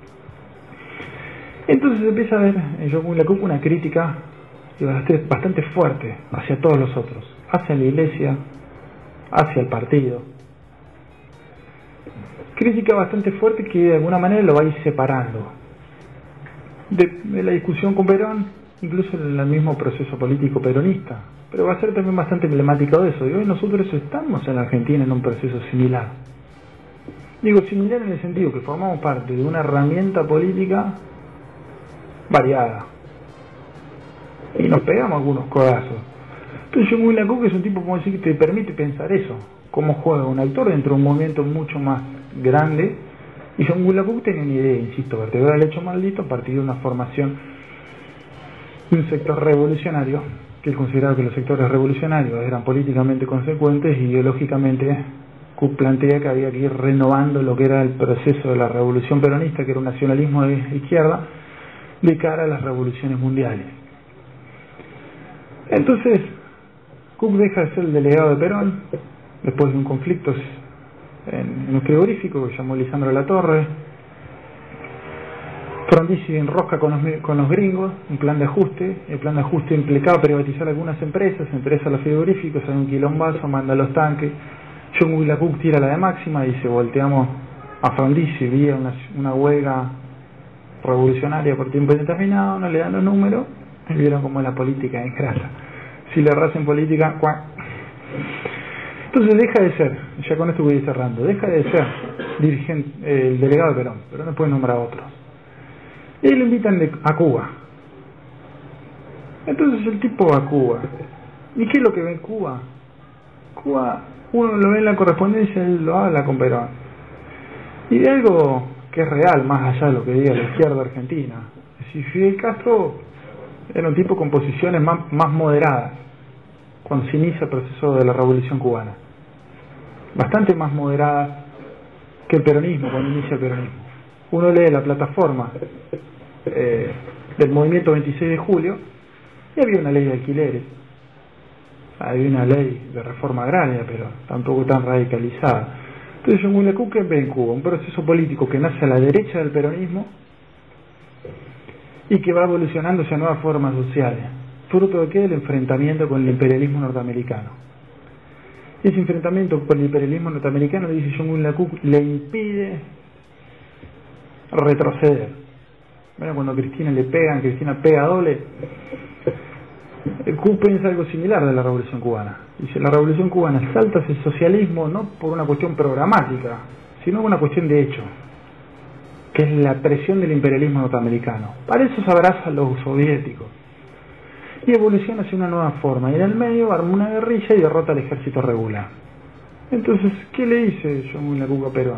Entonces empieza a ver en John Wilkes una crítica bastante fuerte hacia todos los otros, hacia la iglesia, hacia el partido. Crítica bastante fuerte que de alguna manera lo va a ir separando de, de la discusión con Perón, incluso en el mismo proceso político peronista, pero va a ser también bastante emblemático de eso. Y hoy nosotros estamos en la Argentina en un proceso similar. Digo similar en el sentido que formamos parte de una herramienta política variada y nos pegamos algunos codazos. Entonces John Wilkes es un tipo, como decir, que te permite pensar eso, cómo juega un actor dentro de un movimiento mucho más grande. Y John Wilkes tenía una idea, insisto, vertebrar el hecho maldito a partir de una formación de un sector revolucionario, que él consideraba que los sectores revolucionarios eran políticamente consecuentes, y ideológicamente Cook plantea que había que ir renovando lo que era el proceso de la revolución peronista, que era un nacionalismo de izquierda, de cara a las revoluciones mundiales. Entonces Cook deja de ser el delegado de Perón después de un conflicto en, en un frigorífico que llamó Lisandro Latorre. Frondizi enrosca con los, con los gringos un plan de ajuste. El plan de ajuste implicaba privatizar algunas empresas, entre esas los frigoríficos, hay un quilombazo, manda los tanques. John Wilkes tira la de máxima y dice, volteamos a Frondizi, vía una, una huelga revolucionaria por tiempo indeterminado, no le dan los números, y vieron cómo la política es grasa. Si le arrasa en política, ¡cuac! Entonces deja de ser, ya con esto voy a ir cerrando, deja de ser dirigente, eh, el delegado de Perón, pero no puede nombrar a otros. Y lo invitan de, a Cuba. Entonces el tipo va a Cuba. ¿Y qué es lo que ve en Cuba? Cuba, uno lo ve en la correspondencia, él lo habla con Perón. Y de algo que es real, más allá de lo que diga la izquierda argentina. Es decir, Fidel Castro era un tipo con posiciones más, más moderadas cuando se inicia el proceso de la revolución cubana. Bastante más moderadas que el peronismo, cuando inicia el peronismo. Uno lee la plataforma eh, del movimiento veintiséis de julio y había una ley de alquileres, había una ley de reforma agraria, pero tampoco tan radicalizada. Entonces John Wilkes ve en Cuba un proceso político que nace a la derecha del peronismo y que va evolucionando hacia nuevas formas sociales, fruto de qué? El enfrentamiento con el imperialismo norteamericano. Ese enfrentamiento con el imperialismo norteamericano, dice John Wilkes, le impide retroceder. Bueno, cuando a Cristina le pegan, Cristina pega doble, Cook piensa algo similar de la revolución cubana. Dice, la revolución cubana salta hacia el socialismo no por una cuestión programática, sino por una cuestión de hecho, que es la presión del imperialismo norteamericano. Para eso se abraza a los soviéticos y evoluciona hacia una nueva forma, y en el medio arma una guerrilla y derrota al ejército regular. Entonces, ¿qué le dice John Wilkes a Perón?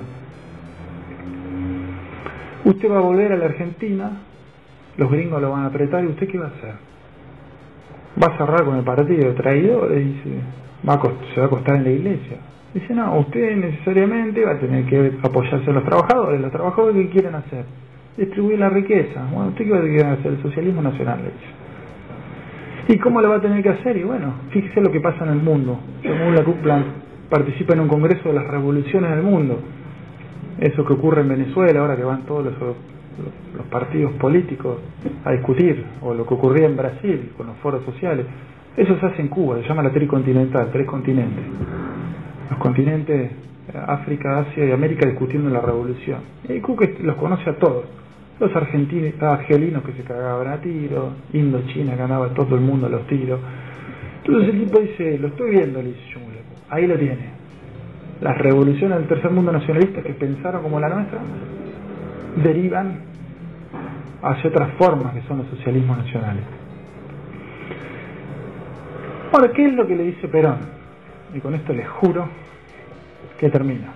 Usted va a volver a la Argentina, los gringos lo van a apretar, y ¿usted qué va a hacer? Va a cerrar con el partido de traidores, dice, va a cost- se va a acostar en la iglesia. Dice, no, usted necesariamente va a tener que apoyarse a los trabajadores. ¿Los trabajadores qué quieren hacer? Distribuir la riqueza. Bueno, ¿usted qué va a tener que hacer? El socialismo nacional, le dice. ¿Y cómo lo va a tener que hacer? Y bueno, fíjese lo que pasa en el mundo. John Wilkes participa en un congreso de las revoluciones del mundo. Eso que ocurre en Venezuela, ahora que van todos los los partidos políticos a discutir, o lo que ocurría en Brasil con los foros sociales. Eso se hace en Cuba, se llama la tricontinental, tres continentes. Los continentes África, Asia y América discutiendo la revolución. Y Cook los conoce a todos. Los argentinos, argelinos que se cagaban a tiros, Indochina que andaba todo el mundo a los tiros. Entonces el tipo dice, lo estoy viendo, le dice Yumule, ahí lo tiene. Las revoluciones del tercer mundo nacionalista que pensaron como la nuestra derivan hacia otras formas que son los socialismos nacionales. Ahora, ¿qué es lo que le dice Perón? Y con esto les juro que termina.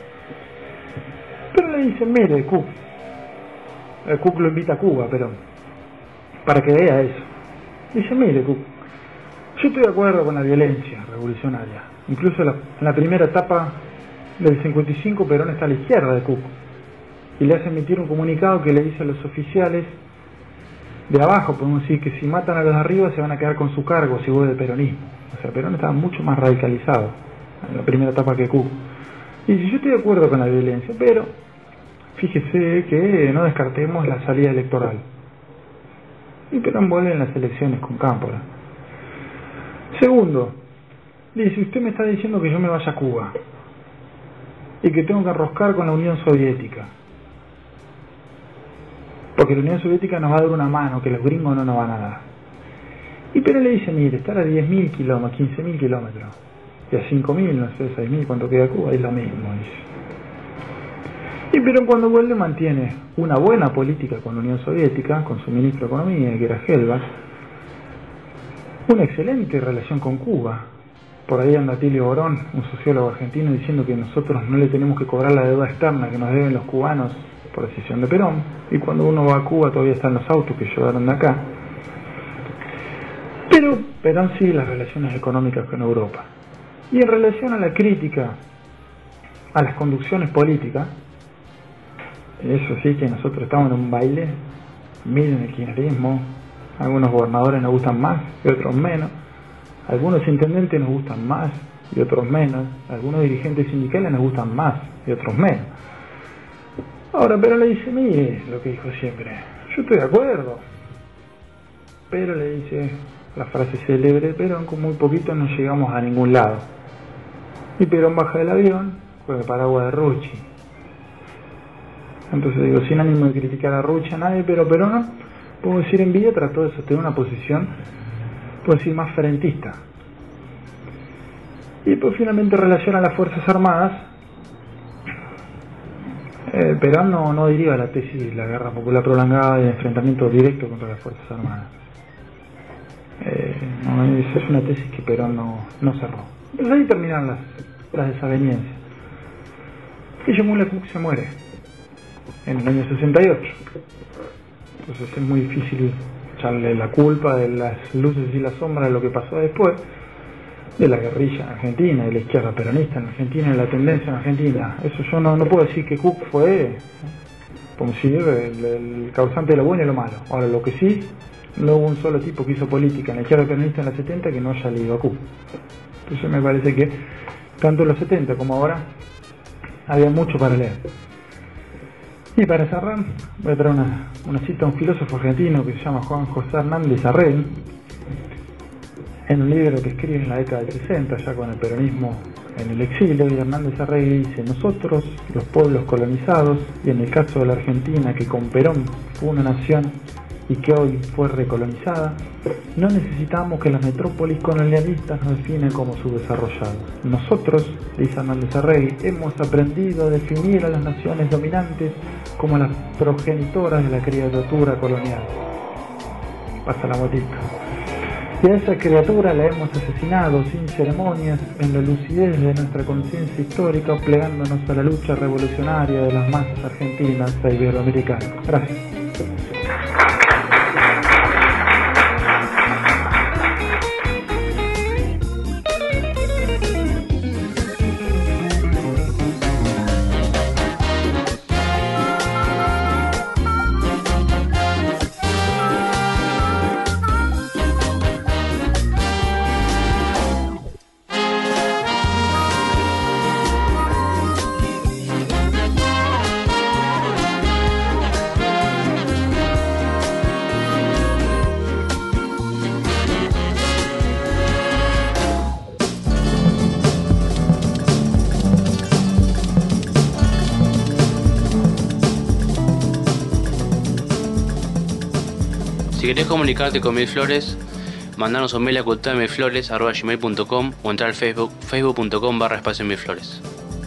Pero le dice, mire, Cook, el Cook lo invita a Cuba, Perón, para que vea eso. Dice, mire, Cook, yo estoy de acuerdo con la violencia revolucionaria. Incluso la, en la primera etapa del cincuenta y cinco, Perón está a la izquierda de Cook. Y le hace emitir un comunicado que le dice a los oficiales de abajo, podemos decir, que si matan a los de arriba se van a quedar con su cargo si vuelve el peronismo. O sea, Perón estaba mucho más radicalizado en la primera etapa que Cook. Y dice, yo estoy de acuerdo con la violencia, pero fíjese que no descartemos la salida electoral. Y Perón vuelve en las elecciones con Cámpora. Segundo, dice, usted me está diciendo que yo me vaya a Cuba y que tengo que enroscar con la Unión Soviética, porque la Unión Soviética nos va a dar una mano que los gringos no nos van a dar. Y Perón le dice, mire, estar a diez mil kilómetros, quince mil kilómetros, y a cinco mil, no sé, seis mil, cuánto queda Cuba, es lo mismo, dice. Y Perón cuando vuelve mantiene una buena política con la Unión Soviética, con su ministro de Economía, que era Helbach, una excelente relación con Cuba. Por ahí anda Tilio Borón, un sociólogo argentino, diciendo que nosotros no le tenemos que cobrar la deuda externa que nos deben los cubanos por decisión de Perón, y cuando uno va a Cuba todavía están los autos que llevaron de acá. Pero Perón sigue las relaciones económicas con Europa. Y en relación a la crítica a las conducciones políticas, eso sí que nosotros estamos en un baile, miren el kirchnerismo, algunos gobernadores nos gustan más y otros menos, algunos intendentes nos gustan más y otros menos, algunos dirigentes sindicales nos gustan más y otros menos. Ahora Perón le dice, mire lo que dijo siempre, yo estoy de acuerdo, pero le dice la frase célebre de Perón, con muy poquito no llegamos a ningún lado. Y Perón baja del avión con el paraguas de Rucci. Entonces digo, sin ánimo de criticar a Rucci a nadie, pero Perón, puedo decir en vida, trató de sostener una posición, puedo decir, más frentista. Y pues finalmente en relación a las Fuerzas Armadas, eh, Perón no, no deriva la tesis de la guerra popular prolongada y el enfrentamiento directo contra las Fuerzas Armadas. Eh, no, esa es una tesis que Perón no, no cerró. Entonces ahí terminan las, las desavenencias. Y Yamule Cook se muere en el año sesenta y ocho. Entonces es muy difícil echarle la culpa de las luces y las sombras de lo que pasó después, de la guerrilla en Argentina, de la izquierda peronista en Argentina, de la tendencia en Argentina. Eso yo no, no puedo decir que Cook fue, como si el, el causante de lo bueno y lo malo. Ahora, lo que sí, no hubo un solo tipo que hizo política en la izquierda peronista en los setenta que no haya leído a Cook. Entonces me parece que tanto en los setenta como ahora había mucho para leer. Y para cerrar, voy a traer una, una cita de un filósofo argentino que se llama Juan José Hernández Arregui, en un libro que escribe en la década del sesenta, ya con el peronismo en el exilio, y Hernández Arregui dice: nosotros, los pueblos colonizados, y en el caso de la Argentina, que con Perón fue una nación y que hoy fue recolonizada, no necesitamos que las metrópolis colonialistas nos definen como subdesarrollados. Nosotros, dice Hernández Arregui, hemos aprendido a definir a las naciones dominantes como las progenitoras de la criatura colonial. Pasa la botita. Y a esa criatura la hemos asesinado sin ceremonias, en la lucidez de nuestra conciencia histórica, plegándonos a la lucha revolucionaria de las masas argentinas e iberoamericanas. Gracias. Si querés comunicarte con Mil Flores, mandanos un mail a cultura mil flores arroba gmail punto com o entrar al Facebook, facebook punto com barra espacio Mil Flores.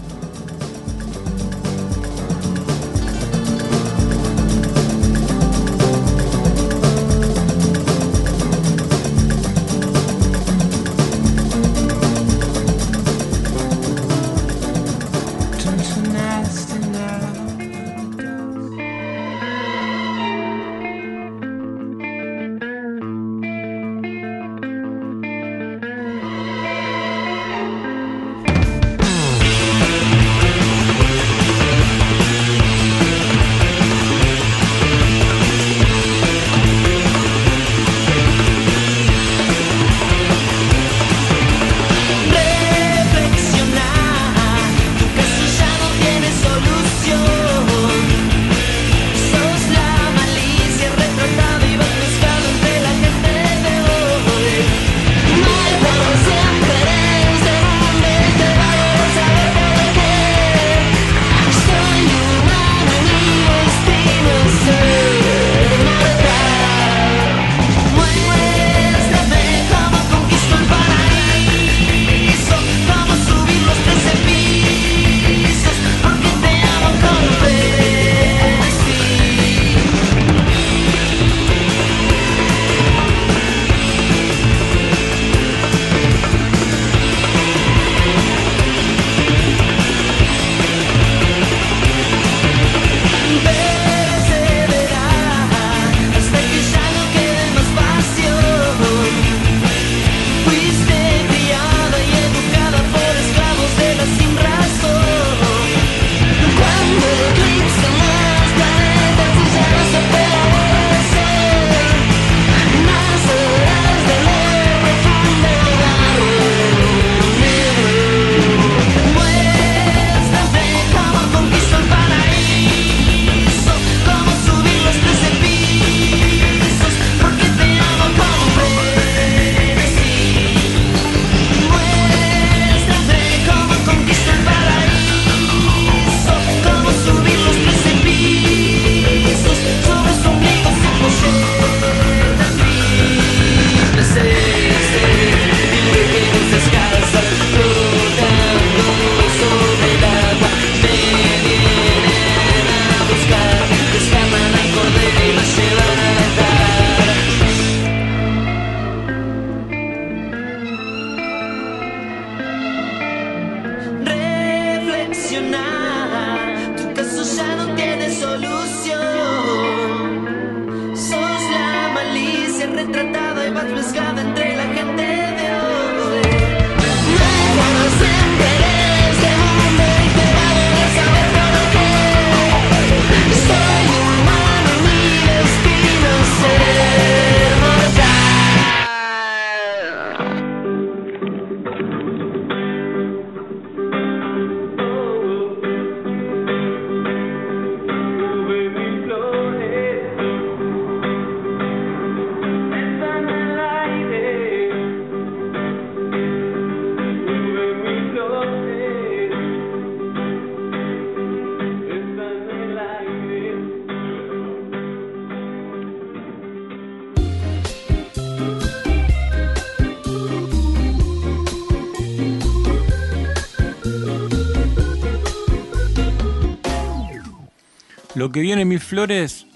Lo que viene en Mil Flores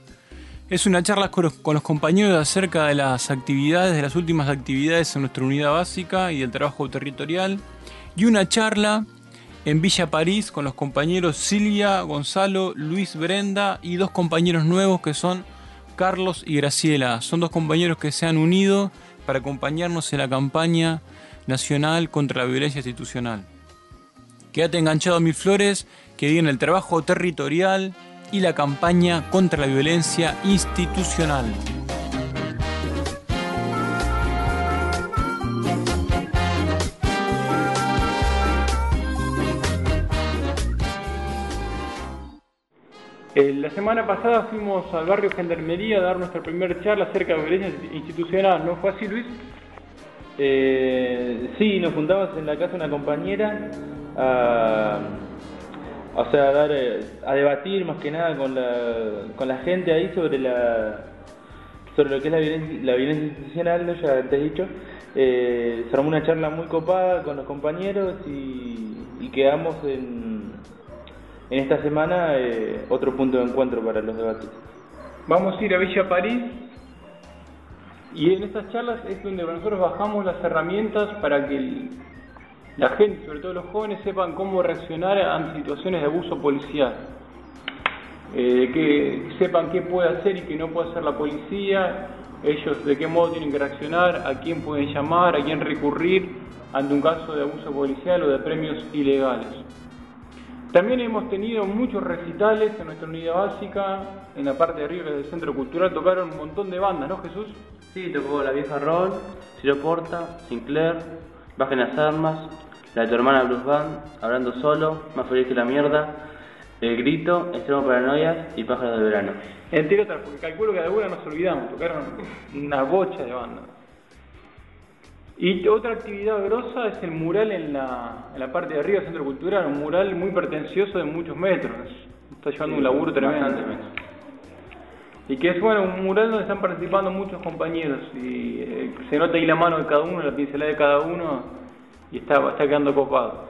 es una charla con los, con los compañeros acerca de las actividades, de las últimas actividades en nuestra unidad básica y del trabajo territorial, y una charla en Villa París con los compañeros Silvia, Gonzalo, Luis, Brenda y dos compañeros nuevos que son Carlos y Graciela. Son dos compañeros que se han unido para acompañarnos en la campaña nacional contra la violencia institucional. Quédate enganchado a Mil Flores, que viene el trabajo territorial y la campaña contra la violencia institucional. Eh, la semana pasada fuimos al barrio Gendarmería a dar nuestra primera charla acerca de violencia institucional, ¿no fue así, Luis? Eh, sí, nos juntamos en la casa de una compañera a, o sea, a, dar, a debatir más que nada con la, con la gente ahí sobre la, sobre lo que es la violencia, la violencia institucional, ¿no? Ya te he dicho, eh, se armó una charla muy copada con los compañeros y, y quedamos en, en esta semana eh, otro punto de encuentro para los debates. Vamos a ir a Villa París y en estas charlas es donde nosotros bajamos las herramientas para que el, la gente, sobre todo los jóvenes, sepan cómo reaccionar ante situaciones de abuso policial. Eh, que sepan qué puede hacer y qué no puede hacer la policía, ellos de qué modo tienen que reaccionar, a quién pueden llamar, a quién recurrir ante un caso de abuso policial o de premios ilegales. También hemos tenido muchos recitales en nuestra unidad básica, en la parte de arriba del Centro Cultural tocaron un montón de bandas, ¿no, Jesús? Sí, tocó La Vieja Roll, Ciro Porta, Sinclair, Bajen las Armas, La de tu hermana Blues Band, Hablando Solo, Más Feliz que la Mierda, El Grito, Extremo Paranoias y Pájaros de Verano. Entre otras, porque calculo que de alguna nos olvidamos, tocaron una bocha de bandas. Y otra actividad grosa es el mural en la, en la parte de arriba del Centro Cultural, un mural muy pretencioso de muchos metros, está llevando sí, un laburo tremendo. Y que es bueno, un mural donde están participando muchos compañeros y eh, se nota ahí la mano de cada uno, la pincelada de cada uno y está, está quedando copado.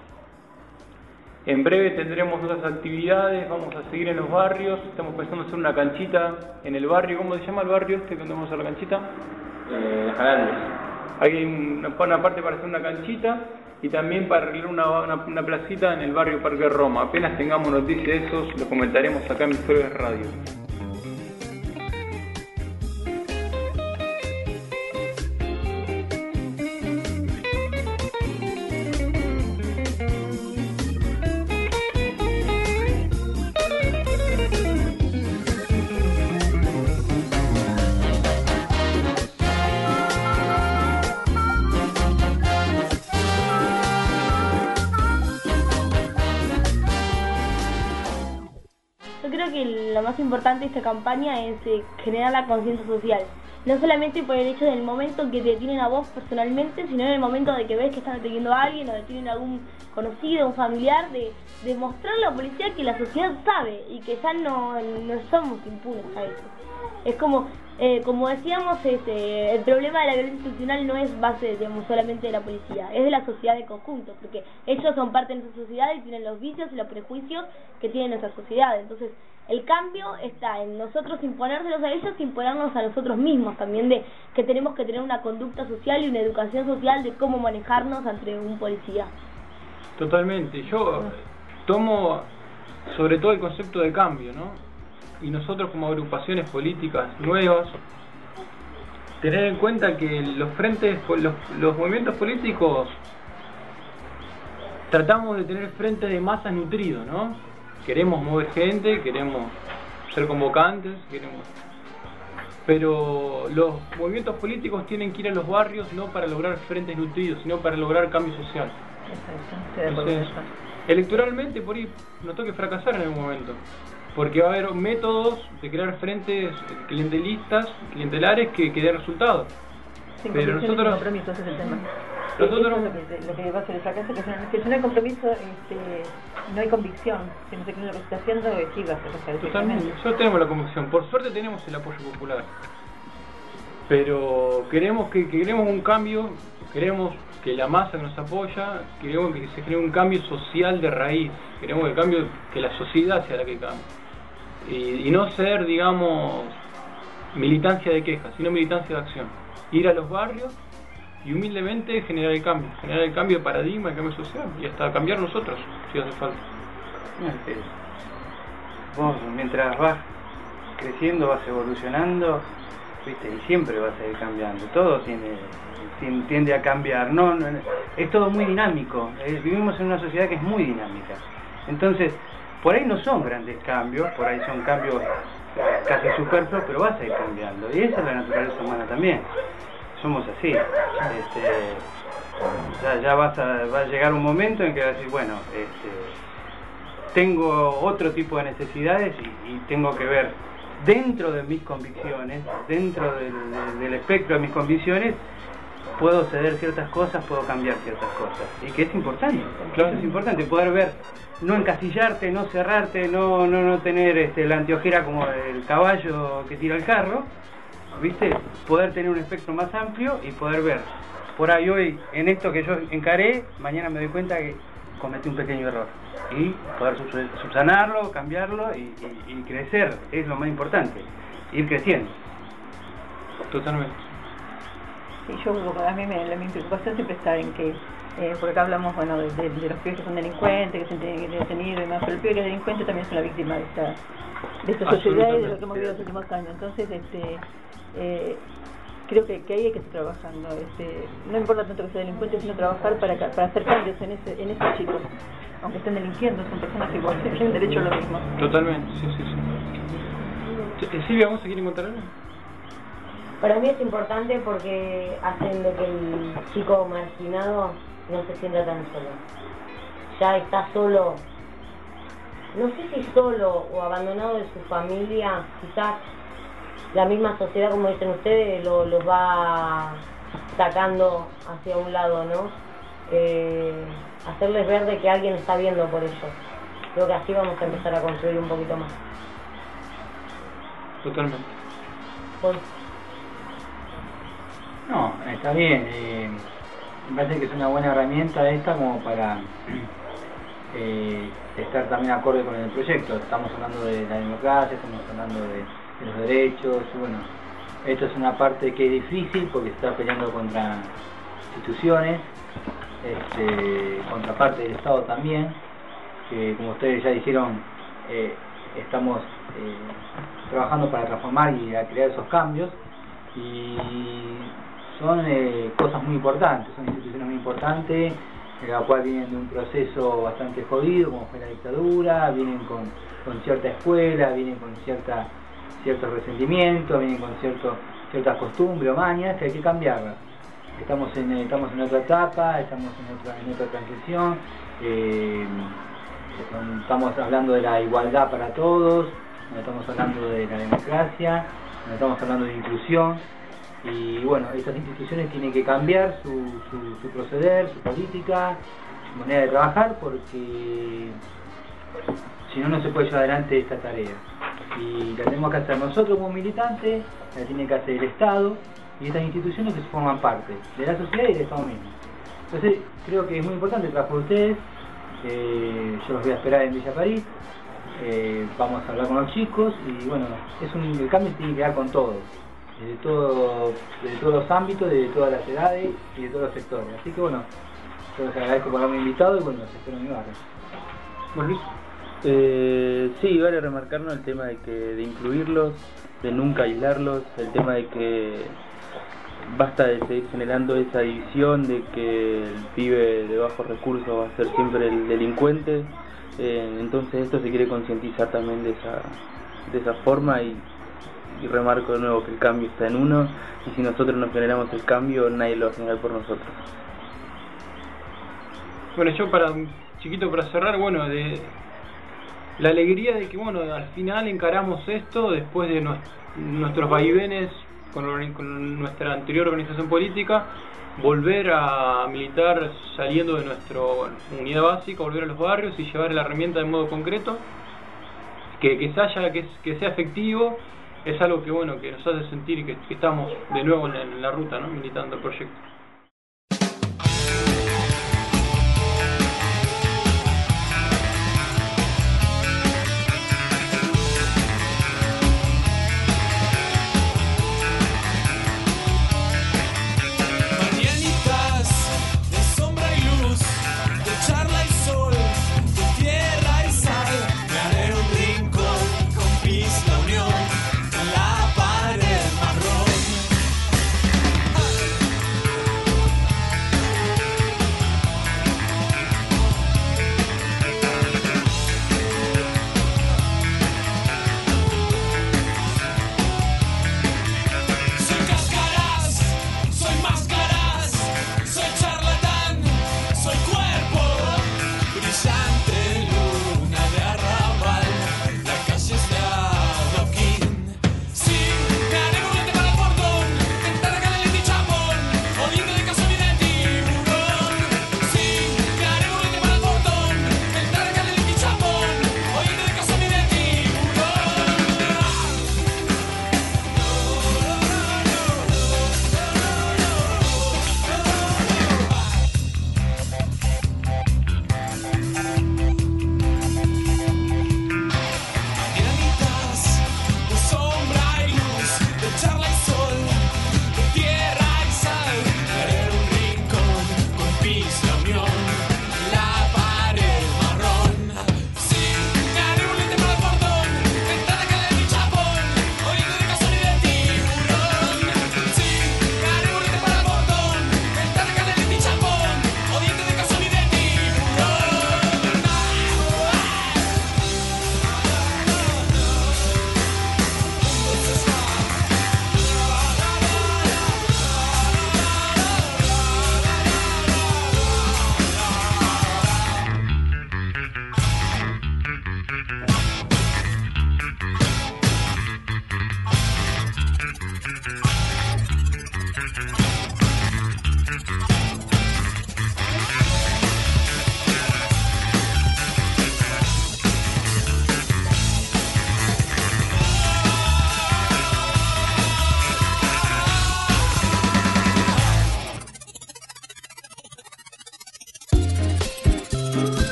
En breve tendremos otras actividades, vamos a seguir en los barrios, estamos pensando hacer una canchita en el barrio. ¿Cómo se llama el barrio este donde vamos a hacer la canchita? Eh, Jalandes. Hay una, una parte para hacer una canchita y también para arreglar una, una, una placita en el barrio Parque Roma. Apenas tengamos noticias de esos, lo comentaremos acá en Mirflores Radio. Lo más importante de esta campaña es eh, generar la conciencia social, no solamente por el hecho del momento que te detienen a vos personalmente, sino en el momento de que ves que están deteniendo a alguien o detienen a algún conocido, un familiar, de, de mostrar a la policía que la sociedad sabe y que ya no, no somos impunes a eso. Es como, eh, como decíamos, este, el problema de la violencia institucional no es base, digamos, solamente de la policía, es de la sociedad de conjunto, porque ellos son parte de nuestra sociedad y tienen los vicios y los prejuicios que tiene nuestra sociedad. Entonces, el cambio está en nosotros imponérselos a ellos y imponernos a nosotros mismos también, de que tenemos que tener una conducta social y una educación social de cómo manejarnos ante un policía. Totalmente. Yo tomo sobre todo el concepto de cambio, ¿no? Y nosotros como agrupaciones políticas nuevas, tener en cuenta que los frentes, los, los movimientos políticos, tratamos de tener frentes de masas nutridos, ¿no? Queremos mover gente, queremos ser convocantes, queremos... pero los movimientos políticos tienen que ir a los barrios no para lograr frentes nutridos, sino para lograr cambio social. Entonces, electoralmente por ahí nos toca fracasar en algún momento, porque va a haber métodos de crear frentes clientelistas, clientelares que, que den resultados. Sin pero nosotros... compromiso, ese es el tema. Nosotros... Eso es lo que, lo que va a hacer el fracaso, que, que si no hay compromiso, este, no hay convicción. Si no se cree lo que se está haciendo, sí va a ser. Totalmente. Nosotros tenemos la convicción. Por suerte tenemos el apoyo popular. Pero queremos que, que queremos un cambio, queremos que la masa nos apoya, queremos que se cree un cambio social de raíz. Queremos que el cambio, que la sociedad sea la que cambie. Y, y no ser, digamos, militancia de quejas, sino militancia de acción. Ir a los barrios y humildemente generar el cambio, generar el cambio de paradigma, el cambio social, y hasta cambiar nosotros, si hace falta. Vos, mientras vas creciendo, vas evolucionando, viste, y siempre vas a ir cambiando, todo tiene, tiende a cambiar, no, no es todo muy dinámico, eh, vivimos en una sociedad que es muy dinámica, entonces, por ahí no son grandes cambios, por ahí son cambios casi superfluos, pero vas a ir cambiando, y esa es la naturaleza humana también. Somos así, este, ya, ya vas a, va a llegar un momento en que vas a decir, bueno, este, tengo otro tipo de necesidades y, y tengo que ver dentro de mis convicciones, dentro del, del, del espectro de mis convicciones, puedo ceder ciertas cosas, puedo cambiar ciertas cosas, y que es importante, claro. Eso es importante, poder ver, no encasillarte, no cerrarte, no, no, no tener este, la anteojera como el caballo que tira el carro, ¿viste? Poder tener un espectro más amplio y poder ver. Por ahí hoy, en esto que yo encaré, mañana me doy cuenta que cometí un pequeño error. Y poder subsanarlo, cambiarlo y, y, y crecer, es lo más importante. Ir creciendo. Totalmente. Sí, yo, a mí me, mi preocupación siempre está en que, eh, porque acá hablamos, bueno, de, de, de los pibes que son delincuentes, que se tienen que detenido y demás, pero el pibe que es delincuente también es una víctima de esta, de esta sociedad y de lo que hemos vivido los últimos años. Entonces, este, eh, creo que, que ahí hay que estar trabajando. Este, no importa tanto que sea delincuente, sino trabajar para, para hacer cambios en, ese, en esos chicos. Aunque estén delinquiendo, son personas igual, tienen derecho a lo mismo. Totalmente, sí, sí, sí. Silvia, ¿vos se quiere contar algo? Para mí es importante porque hacen de que el chico marginado no se sienta tan solo. Ya está solo, no sé si solo o abandonado de su familia, quizás la misma sociedad, como dicen ustedes, lo, los va sacando hacia un lado, ¿no? Eh, hacerles ver de que alguien está viendo por ellos. Creo que así vamos a empezar a construir un poquito más. Totalmente. Pues, No, está bien. Eh, me parece que es una buena herramienta esta como para eh, estar también acorde con el proyecto. Estamos hablando de la democracia, estamos hablando de, de los derechos. Y bueno, esto es una parte que es difícil porque se está peleando contra instituciones, este, contra parte del Estado también, que como ustedes ya dijeron, eh, estamos eh, trabajando para transformar y a crear esos cambios. Y son eh, cosas muy importantes, son instituciones muy importantes, en la cual vienen de un proceso bastante jodido, como fue la dictadura, vienen con, con cierta escuela, vienen con cierta ciertos resentimientos, vienen con cierto, ciertas costumbres o mañas que hay que cambiarlas. Estamos en, estamos en otra etapa, estamos en otra, en otra transición, eh, estamos hablando de la igualdad para todos, estamos hablando de la democracia, estamos hablando de inclusión. Y bueno, estas instituciones tienen que cambiar su, su, su proceder, su política, su manera de trabajar, porque si no, no se puede llevar adelante esta tarea. Y la tenemos que hacer nosotros como militantes, la tiene que hacer el Estado y estas instituciones que forman parte de la sociedad y del Estado mismo. Entonces, creo que es muy importante el trabajo de ustedes. Eh, yo los voy a esperar en Villa París. Eh, vamos a hablar con los chicos y bueno, es un, el cambio se tiene que dar con todos. De, todo, de todos los ámbitos, de todas las edades y de todos los sectores. Así que bueno, yo les agradezco por haberme invitado y bueno, los espero en mi barrio. Bueno, Luis. Eh, sí, vale remarcarnos el tema de que de incluirlos, de nunca aislarlos, el tema de que basta de seguir generando esa división de que el pibe de bajos recursos va a ser siempre el delincuente. Eh, entonces esto se quiere concientizar también de esa, de esa forma y Y remarco de nuevo que el cambio está en uno y si nosotros no generamos el cambio, nadie lo va a generar por nosotros. Bueno, yo para un chiquito para cerrar, bueno, de la alegría de que bueno, al final encaramos esto después de nos, nuestros vaivenes con, con nuestra anterior organización política, volver a militar saliendo de nuestra unidad básica, volver a los barrios y llevar la herramienta de modo concreto, que, que, se haya, que, que sea efectivo. Es algo que bueno, que nos hace sentir que, que estamos de nuevo en la, en la ruta, ¿no? Militando el proyecto. Mañanitas de sombra y luz, de charla y sol, de tierra y sal, me haré un rincón con pis la unión. La pared marrón.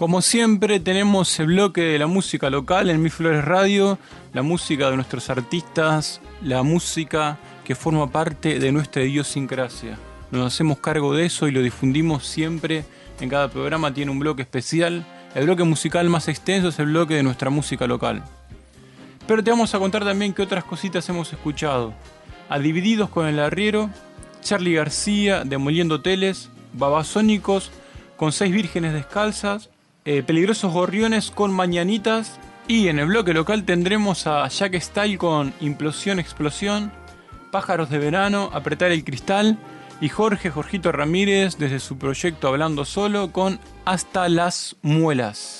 Como siempre tenemos el bloque de la música local en Mil Flores Radio, la música de nuestros artistas, la música que forma parte de nuestra idiosincrasia. Nos hacemos cargo de eso y lo difundimos siempre. En cada programa tiene un bloque especial. El bloque musical más extenso es el bloque de nuestra música local. Pero te vamos a contar también qué otras cositas hemos escuchado. A Divididos con el Arriero, Charly García, Demoliendo Hoteles, Babasónicos con Seis Vírgenes Descalzas, eh, Peligrosos Gorriones con Mañanitas, y en el bloque local tendremos a Jack Style con Implosión Explosión, Pájaros de Verano, Apretar el Cristal, y Jorge Jorgito Ramírez desde su proyecto Hablando Solo con Hasta las Muelas.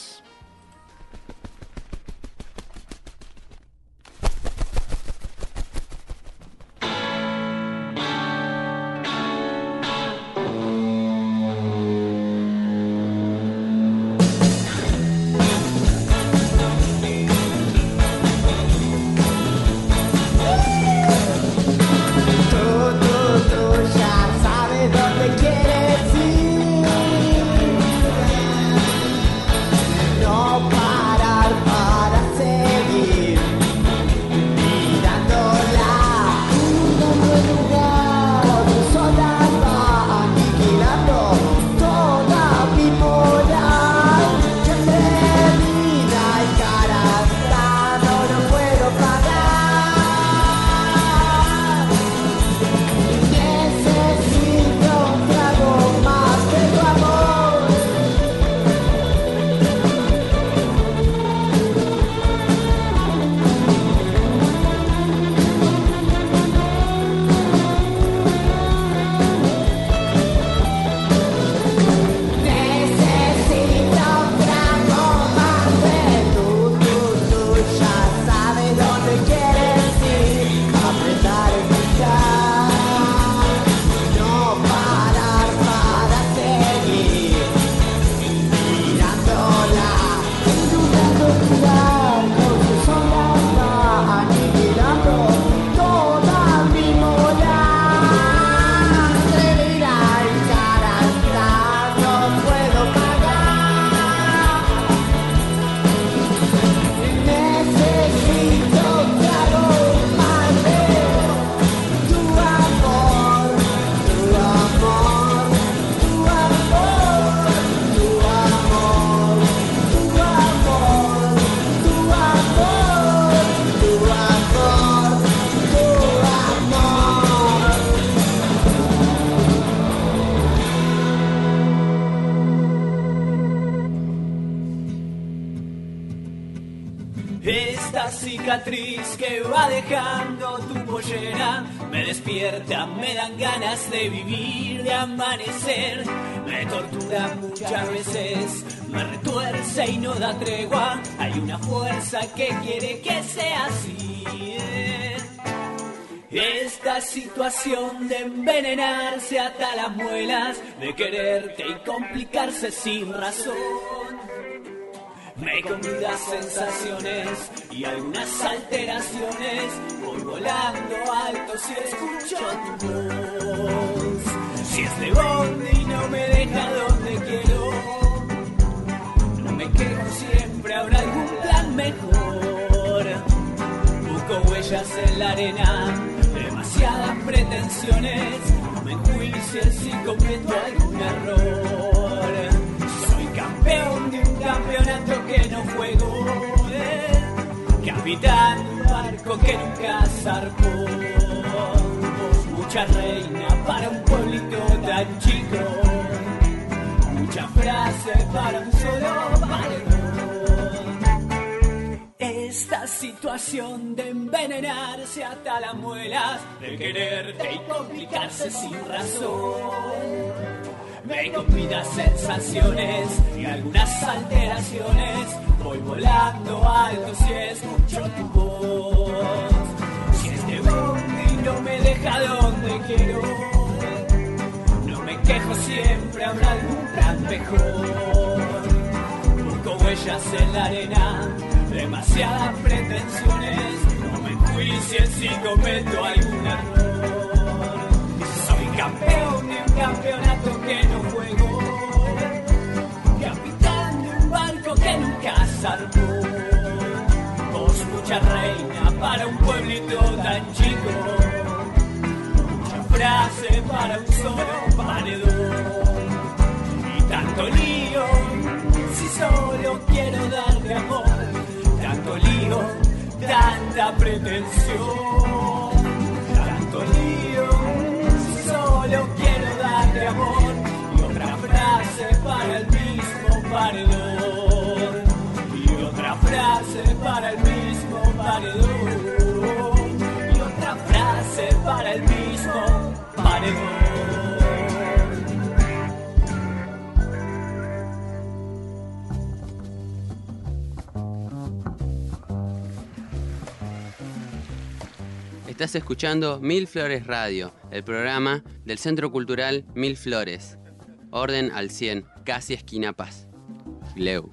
Esta cicatriz que va dejando tu pollera me despierta, me dan ganas de vivir, de amanecer. Me tortura muchas veces, me retuerce y no da tregua. Hay una fuerza que quiere que sea así. Esta situación de envenenarse hasta las muelas, de quererte y complicarse sin razón, me convida sensaciones y algunas alteraciones. Voy volando alto si escucho tu voz. Si este bondi no me deja donde quiero, no me quejo, siempre habrá algún plan mejor. Busco huellas en la arena, demasiadas pretensiones. No me enjuicies si cometo algún error. Soy campeón de un campeonato que no juego, eh. Capitán de un barco que nunca zarpó. Mucha reina para un pueblito tan chico, mucha frase para un solo paredón. Esta situación de envenenarse hasta las muelas, de quererte y complicarse sin razón, me convida sensaciones y algunas alteraciones. Voy volando alto si escucho tu voz. Si este bondi no me deja donde quiero, no me quejo, siempre habrá algún plan mejor. Busco huellas en la arena, demasiadas pretensiones. No me enjuicies si cometo algún error. Soy campeón de un campeonato que no juego, capitán de un barco mucha reina para un pueblito tan chico, mucha frase para un solo paredón, y tanto lío si solo quiero darle amor, tanto lío, tanta pretensión, tanto lío si solo quiero darle amor, y otra frase para el mismo paredón, y otra frase para el mismo paredón, y otra frase para el mismo paredón. Estás escuchando Mil Flores Radio, el programa del Centro Cultural Mil Flores. Orden al cien, casi esquina Paz. Leu.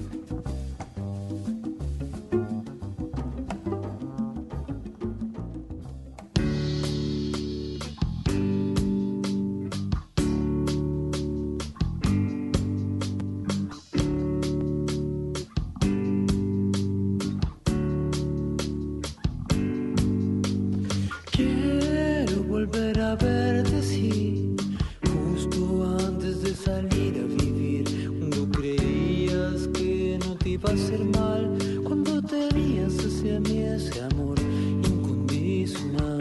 Quiero volver a verte así, justo antes de salir a vivir, cuando creías que no te iba a hacer mal, cuando tenías hacia mí ese amor incondicional.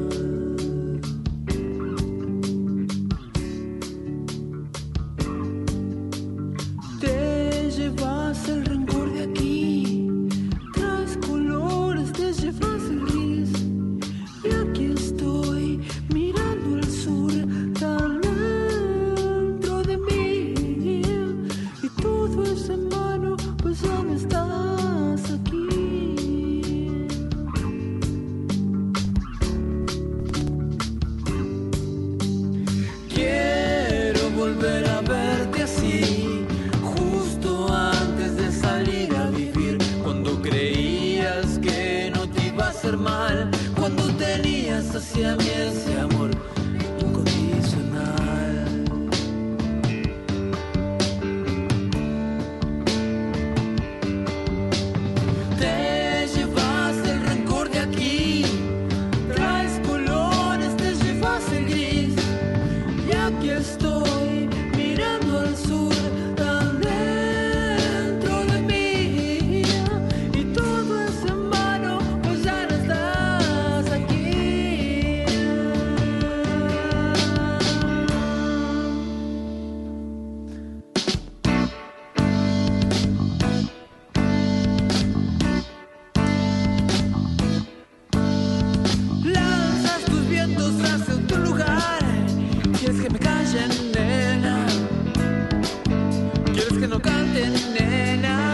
Te llevas el rencor de aquí, traes colores, te llevas el gris, y aquí estoy mirando al sur, tan dentro de mí, y todo es en vano, pues ya no estás aquí. Quiero volver a verte así, justo antes de salir a vivir, cuando creías que no te iba a hacer mal, cuando tenías hacia mí ese amor incondicional. Te llevas el rencor de aquí, traes colores, te llevas el gris, y aquí estoy mirando al sur, tan dentro de mí, y todo es en vano, pues ya no estás aquí. Lanzas tus vientos hacia otro lugar, quieres que me callen, nena, quieres que no cante, nena,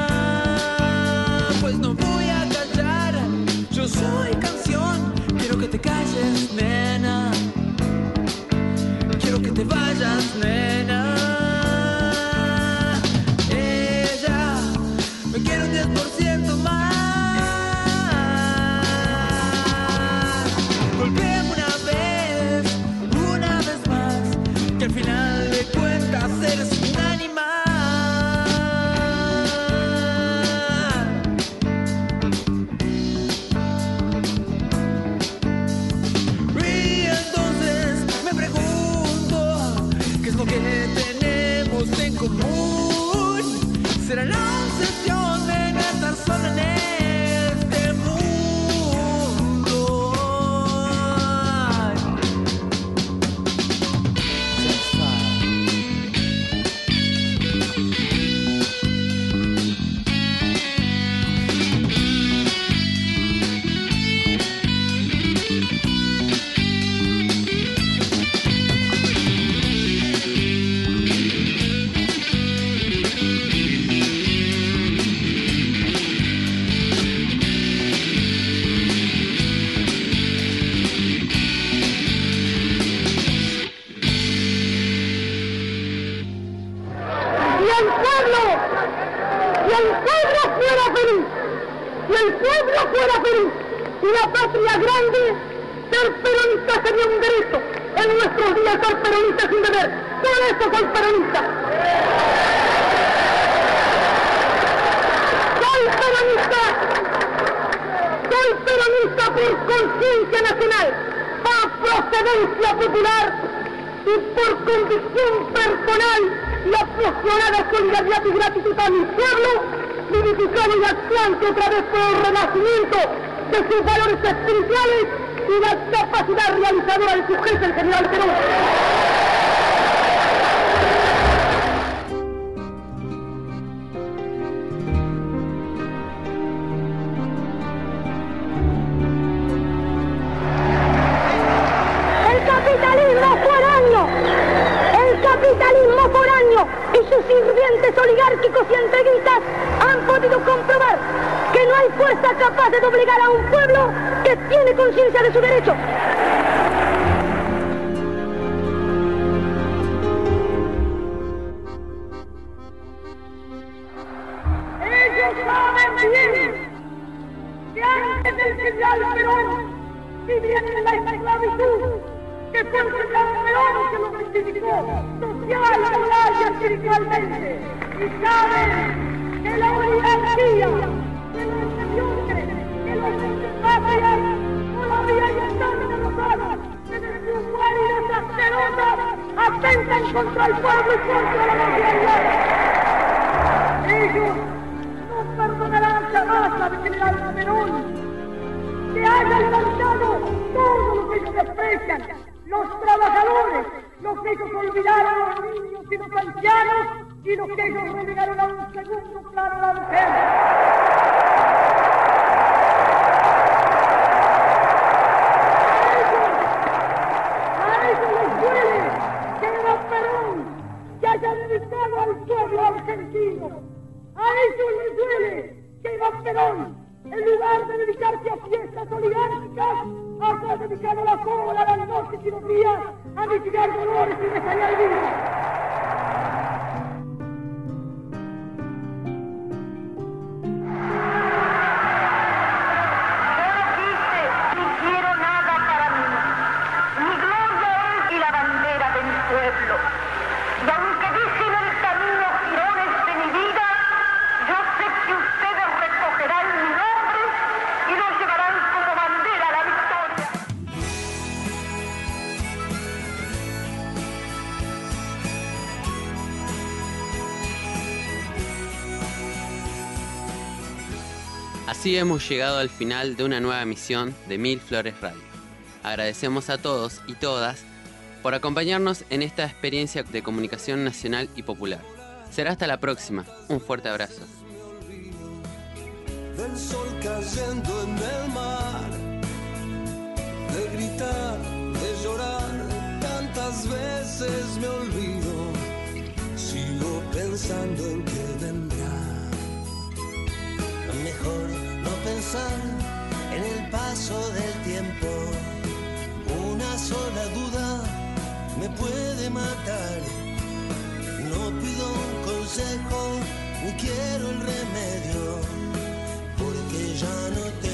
pues no voy a callar, yo soy canción, quiero que te calles, nena, quiero que te vayas, nena. Ella me quiere un diez por ciento más. Golpéame una vez, una vez más, que al final de cuentas eres un animal. Y entonces me pregunto, ¿qué es lo que tenemos en común? ¿Será la obsesión de no estar solo en este mundo? Si el pueblo fuera feliz y la patria grande, ser peronista sería un derecho. En nuestros días ser peronista sin deber. Por eso soy peronista. Soy peronista por conciencia nacional, por procedencia popular y por convicción personal y apasionada solidaridad y gratitud a mi pueblo, vivificado y actuante otra vez por el renacimiento de sus valores espirituales y la capacidad realizadora de su jefe, el general Perón. capitalismo foráneo y sus sirvientes oligárquicos y entreguistas han podido comprobar que no hay fuerza capaz de doblegar a un pueblo que tiene conciencia de su derecho. Ellos saben bien que antes del general Perón vivían en la esclavitud, que fue el general Perón que lo justificó social, moral y espiritualmente. Y saben que la oligarquía, que los mediocres, que los patrias todavía están derrotados, que desde Uruguay y esas derrotas atentan contra el pueblo y contra la nacionalidad. Ellos no perdonarán jamás al general Perón que haya alcanzado todo lo que ellos desprecian, los trabajadores, los que ellos olvidaron a los niños y los ancianos, y los que ellos relegaron a un segundo plano a la mujer. A ellos les duele que Eva Perón se haya dedicado al pueblo argentino. A ellos les duele que Eva Perón, en lugar de dedicarse a fiestas oligárquicas, haya dedicado la cola, las noches y los días a mitigar dolores y desañar vidas. Así hemos llegado al final de una nueva emisión de Mil Flores Radio. Agradecemos a todos y todas por acompañarnos en esta experiencia de comunicación nacional y popular. Será hasta la próxima. Un fuerte abrazo. Del sol cayendo en el mar, de gritar, de llorar, tantas veces me olvido, sigo pensando en que vendrá. Mejor no pensar en el paso del tiempo, una sola duda me puede matar. No pido un consejo ni quiero el remedio, porque ya no te